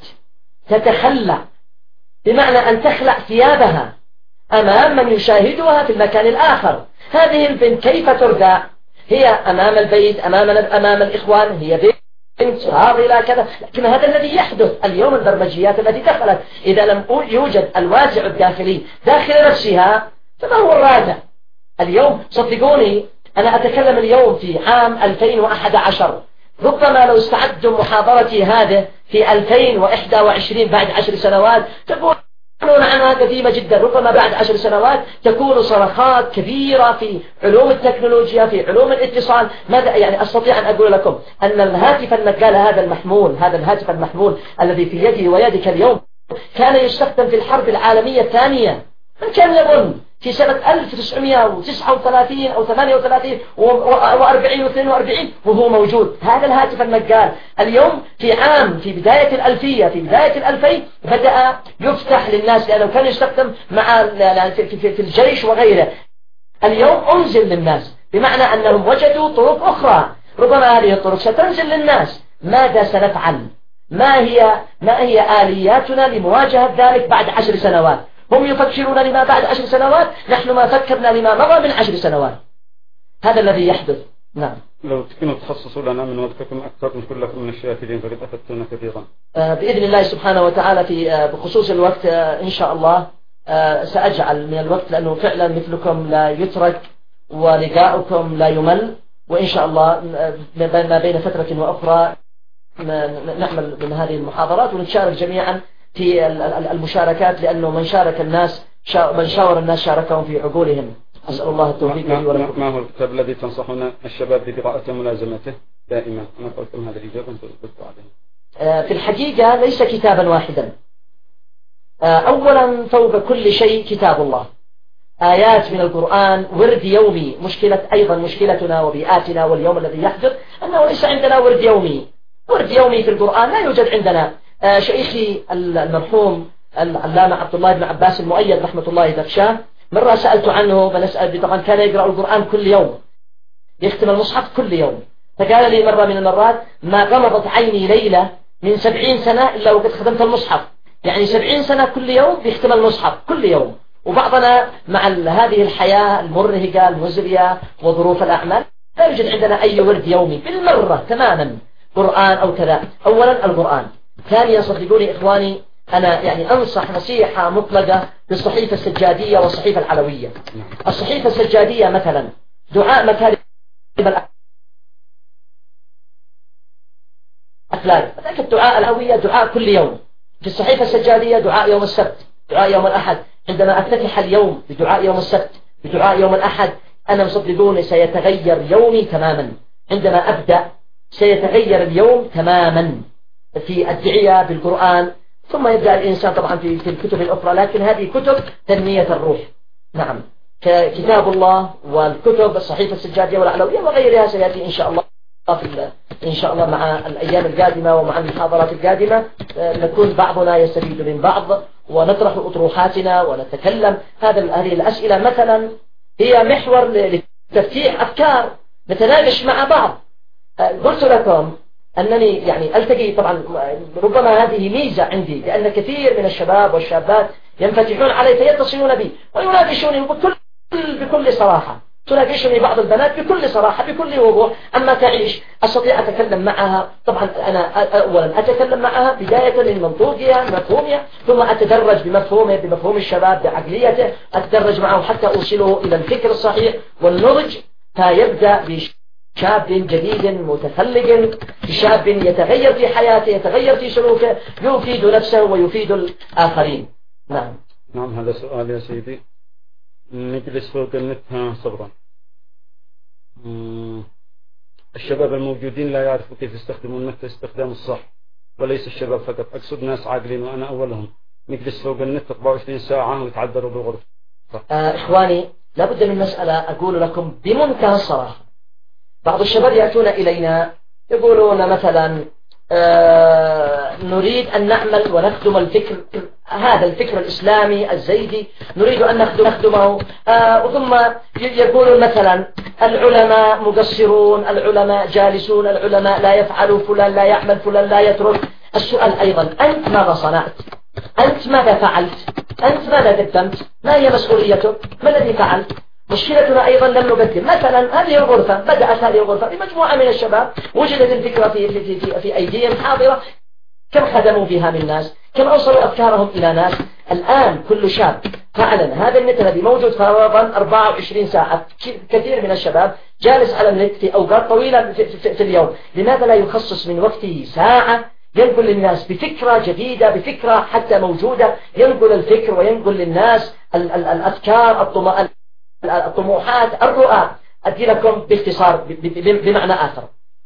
تتخلع، بمعنى أن تخلع ثيابها أمام من يشاهدها في المكان الآخر. هذه البنت كيف تردى؟ هي أمام البيت، أمام أمام الإخوان هي بنت راغلة كذا، لكن هذا الذي يحدث اليوم. البرمجيات التي دخلت إذا لم يوجد الوازع الداخلي داخل نفسها فما هو الرادع اليوم؟ صدقوني أنا أتكلم اليوم في عام ألفين وأحد عشر، ربما لو استعدتم محاضرتي هذه في ألفين وإحدى وعشرين بعد عشر سنوات تكون عنها قديمة جدا. ربما بعد عشر سنوات تكون صرخات كبيرة في علوم التكنولوجيا، في علوم الاتصال. ماذا يعني أستطيع أن أقول لكم أن الهاتف المجال هذا المحمول، هذا الهاتف المحمول الذي في يدي ويدك اليوم كان يستخدم في الحرب العالمية الثانية. من كان يظن في سنة ألف وتسعمائة وتسعة وثلاثين أو ثمانية وثلاثين وأربعين واثنين وأربعين وهو موجود هذا الهاتف النقال؟ اليوم في عام في بداية الألفية في بداية الألفين بدأ يفتح للناس، لأنه كان يستخدم مع في الجيش وغيره. اليوم أنزل للناس، بمعنى أنهم وجدوا طرق أخرى، ربما هذه الطرق ستنزل للناس. ماذا سنفعل؟ ما هي ما هي آلياتنا لمواجهة ذلك بعد عشر سنوات؟ هم يفكرون لما بعد عشر سنوات، نحن ما فكرنا لما مضى من عشر سنوات. هذا الذي يحدث. نعم. لو تكونوا تخصصوا لنا من وقتكم أكثر من كلكم من الشاكرين فقد أفدتونا كثيرا. آه بإذن الله سبحانه وتعالى في آه بخصوص الوقت آه إن شاء الله آه سأجعل من الوقت، لأنه فعلا مثلكم لا يترك ولقاؤكم لا يمل، وإن شاء الله ما بين فترة وأخرى نعمل من هذه المحاضرات ونتشارك جميعا في المشاركات، لأنه من شارك الناس من شاور الناس شاركهم في عقولهم. أسأل الله التوفيق لي ولكم. ما هو الكتاب الذي تنصحون الشباب بقراءته وملازمته دائما؟ أنا قلتم هذا الإجابة أنتم قلتوا عليه. في الحقيقة ليس كتابا واحدا. أولا فوق كل شيء كتاب الله، آيات من القرآن، ورد يومي. مشكلة أيضا مشكلتنا وبيئاتنا واليوم الذي يحدث أنه ليس عندنا ورد يومي. ورد يومي في القرآن لا يوجد عندنا. آه شيخي المرحوم العلامة عبد الله بن عباس المؤيد رحمة الله يبارك، مرة سألت عنه بنسأل، طبعا كان يقرأ القرآن كل يوم، يختم المصحف كل يوم. فقال لي مرة من المرات ما غمضت عيني ليلة من سبعين سنة إلا وقد خدمت المصحف. يعني سبعين سنة كل يوم بيختم المصحف كل يوم. وبعضنا مع هذه الحياة المرهقة المزرية وظروف الأعمال لا يوجد عندنا أي ورد يومي بالمرة تماما. قرآن أو كذا. أولا القرآن. ثانيا صدقوني إخواني أنا يعني أنصح نصيحة مطلقة بالصحيفة السجادية والصحيفة العلوية. الصحيفة السجادية مثلا دعاء مكارم الأخلاق، ذاك الدعاء العلوية دعاء كل يوم. في الصحيفة السجادية دعاء يوم السبت، دعاء يوم الأحد. عندما أفتتح اليوم بدعاء يوم السبت بدعاء يوم الأحد أنا مصدقوني سيتغير يومي تماما. عندما أبدأ سيتغير اليوم تماما في الدعية بالقرآن، ثم يبدأ الإنسان طبعا في في الكتب الأخرى، لكن هذه كتب تنمية الروح. نعم، كتاب الله والكتب الصحيفة السجادية والعلوية وغيرها سيأتي إن شاء الله في إن شاء الله مع الأيام القادمة ومع المحاضرات القادمة. نكون بعضنا يستفيد من بعض ونطرح أطروحاتنا ونتكلم. هذا هذه الأسئلة مثلا هي محور لتفتيح أفكار، نتناقش مع بعض. قلت لكم أنني يعني ألتقي، طبعا ربما هذه ميزة عندي، لأن كثير من الشباب والشابات ينفتحون علي فيتصلون بي ويناقشوني بكل بكل صراحة. تناقشني بعض البنات بكل صراحة بكل وضوح، أما تعيش أستطيع أتكلم معها. طبعا أنا أولا أتكلم معها بداية من منطوقها مفهومها، ثم أتدرج بمفهومه بمفهوم الشباب بعقليته، أتدرج معه حتى أوصله إلى الفكر الصحيح والنضج، فيبدأ بشاب جديد متخلق، بشاب يتغير في حياته يتغير في سلوكه، يفيد نفسه ويفيد الآخرين. نعم نعم هذا سؤال يا سيدي. نجلس فوق النت صبرا. الشباب الموجودين لا يعرفوا كيف يستخدموا النت استخدام الصح، وليس الشباب فقط، أقصد ناس عاقلين وأنا أولهم. نجلس فوق النت أربعة وعشرين ساعة ويتعذروا بالغرفة. آه إخواني لابد من مسألة أقول لكم بمنتهى الصراحة. بعض الشباب يأتون إلينا يقولون مثلا آه نريد أن نعمل ونخدم الفكر، هذا الفكر الإسلامي الزيدي نريد أن نخدمه، آه ثم يقولون مثلا العلماء مقصرون، العلماء جالسون، العلماء لا يفعلوا، فلان لا يعمل، فلان لا يترك. السؤال أيضا أنت ماذا صنعت؟ أنت ماذا فعلت؟ أنت ماذا قدمت؟ ما هي مسؤوليتك؟ ما الذي فعلت؟ مشكلتنا أيضا لم نقدم. مثلا هذه الغرفة، بدأت هذه الغرفة بمجموعة من الشباب، وجدت الفكرة في, في, في, في أيديهم حاضرة، كم خدموا بها من ناس، كم أوصلوا أفكارهم إلى ناس. الآن كل شاب فعلا هذا النت الذي موجود فرضا أربعة وعشرين ساعة، كثير من الشباب جالس على النت في أوقات طويلة في, في, في اليوم، لماذا لا يخصص من وقته ساعة ينقل للناس بفكرة جديدة، بفكرة حتى موجودة، ينقل الفكر وينقل للناس ال ال الأفكار، الطموحات، الرؤى. أدي لكم باختصار بمعنى آخر.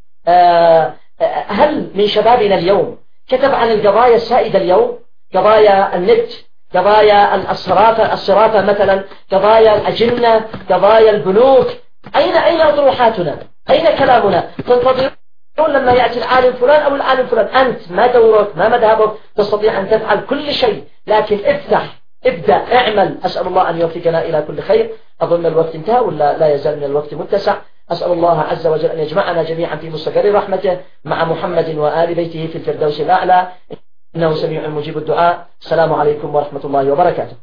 هل من شبابنا اليوم كتب عن القضايا السائدة اليوم؟ قضايا النت، قضايا الصرافة الصرافة مثلا، قضايا الأجنة، قضايا البنوك. أين أين أطروحاتنا؟ أين كلامنا؟ تنتظرون لما يأتي العالم فلان أو العالم فلان. أنت ما دورك، ما مذهبك، تستطيع أن تفعل كل شيء، لكن افتح، ابدأ، اعمل. أسأل الله أن يوفقنا إلى كل خير. أظن الوقت انتهى ولا لا يزال من الوقت متسع. أسأل الله عز وجل أن يجمعنا جميعا في مستقر رحمته مع محمد وآل بيته في الفردوس الأعلى، إنه سميع مجيب الدعاء. السلام عليكم ورحمة الله وبركاته.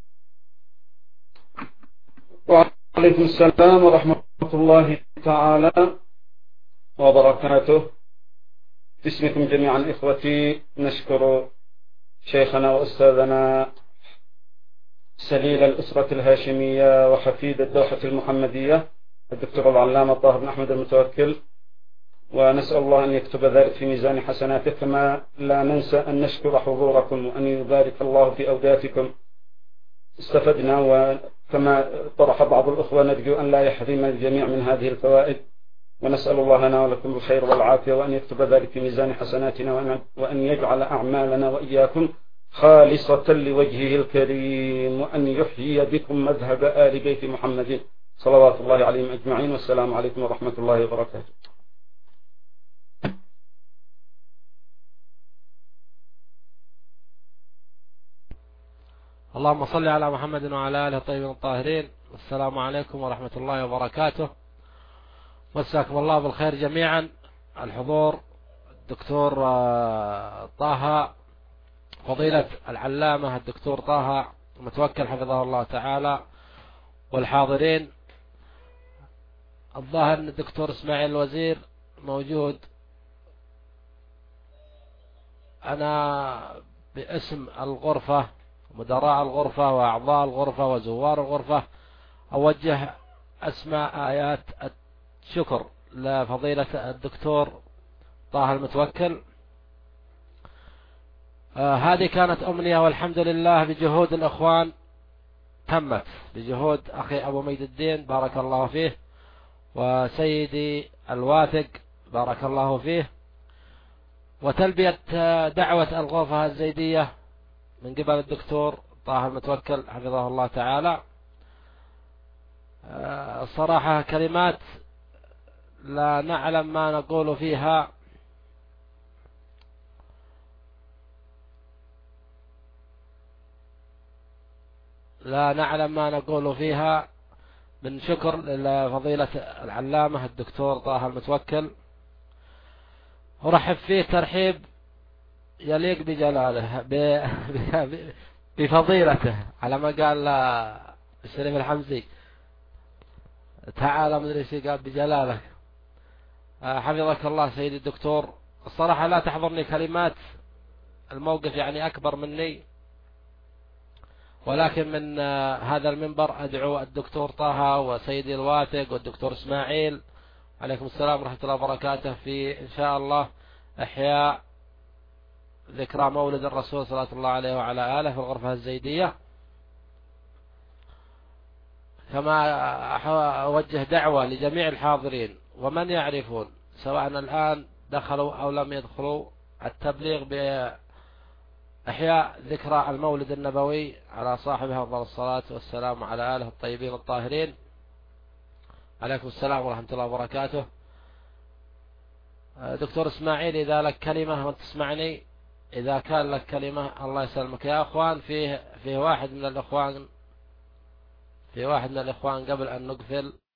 وعليكم السلام ورحمة الله تعالى وبركاته. باسمكم جميعا إخوتي نشكر شيخنا وأستاذنا سليل الأسرة الهاشمية وحفيد الدوحة المحمدية الدكتور العلامة طاهر بن أحمد المتوكل، ونسأل الله أن يكتب ذلك في ميزان حسناته. كما لا ننسى أن نشكر حضوركم وأن يبارك الله في أوداتكم. استفدنا، وكما طرح بعض الأخوة نرجو أن لا يحرم الجميع من هذه الفوائد، ونسأل الله لنا ولكم الخير والعافية، وأن يكتب ذلك في ميزان حسناتنا، وأن يجعل أعمالنا وإياكم خالصة لوجهه الكريم، وأن يحيي بكم مذهب آل بيت محمد صلوات الله عليهم أجمعين. والسلام عليكم ورحمة الله وبركاته. اللهم صل على محمد وعلى آله الطيبين الطاهرين. السلام عليكم ورحمة الله وبركاته. مساكم الله بالخير جميعا. الحضور الدكتور طه، فضيلة العلامة الدكتور طه المتوكل حفظه الله تعالى، والحاضرين. الظاهر أن الدكتور إسماعيل الوزير موجود أنا باسم الغرفة مدراء الغرفة وأعضاء الغرفة وزوار الغرفة أوجه أسماء آيات الشكر لفضيلة الدكتور طه المتوكل. آه هذه كانت أمنية، والحمد لله بجهود الأخوان تمت، بجهود أخي أبو ميد الدين بارك الله فيه، وسيدي الواثق بارك الله فيه، وتلبية دعوة الغرفة الزيدية من قبل الدكتور طه المتوكل حفظه الله تعالى. الصراحة كلمات لا نعلم ما نقول فيها لا نعلم ما نقول فيها من شكر لفضيلة العلامة الدكتور طه المتوكل. أرحب فيه ترحيب يليق بجلاله بفضيلته، على ما قال الشريف الحمزي تعالى مدري ايش قال بجلالك. حفظك الله سيدي الدكتور. الصراحة لا تحضرني كلمات، الموقف يعني أكبر مني، ولكن من هذا المنبر أدعو الدكتور طه وسيدي الواثق والدكتور إسماعيل عليكم السلام ورحمة الله وبركاته في إن شاء الله إحياء ذكرى مولد الرسول صلى الله عليه وعلى آله في الغرفة الزيدية. كما أوجه دعوة لجميع الحاضرين ومن يعرفون سواء الآن دخلوا أو لم يدخلوا التبليغ بإحياء ذكرى المولد النبوي على صاحبها أفضل الصلاة والسلام على آله الطيبين الطاهرين. عليكم السلام ورحمة الله وبركاته. دكتور إسماعيل إذا لك كلمة وتسمعني، إذا كان لك كلمة الله يسلمك. يا أخوان فيه, فيه واحد من الأخوان في واحد من الإخوان قبل أن نقفل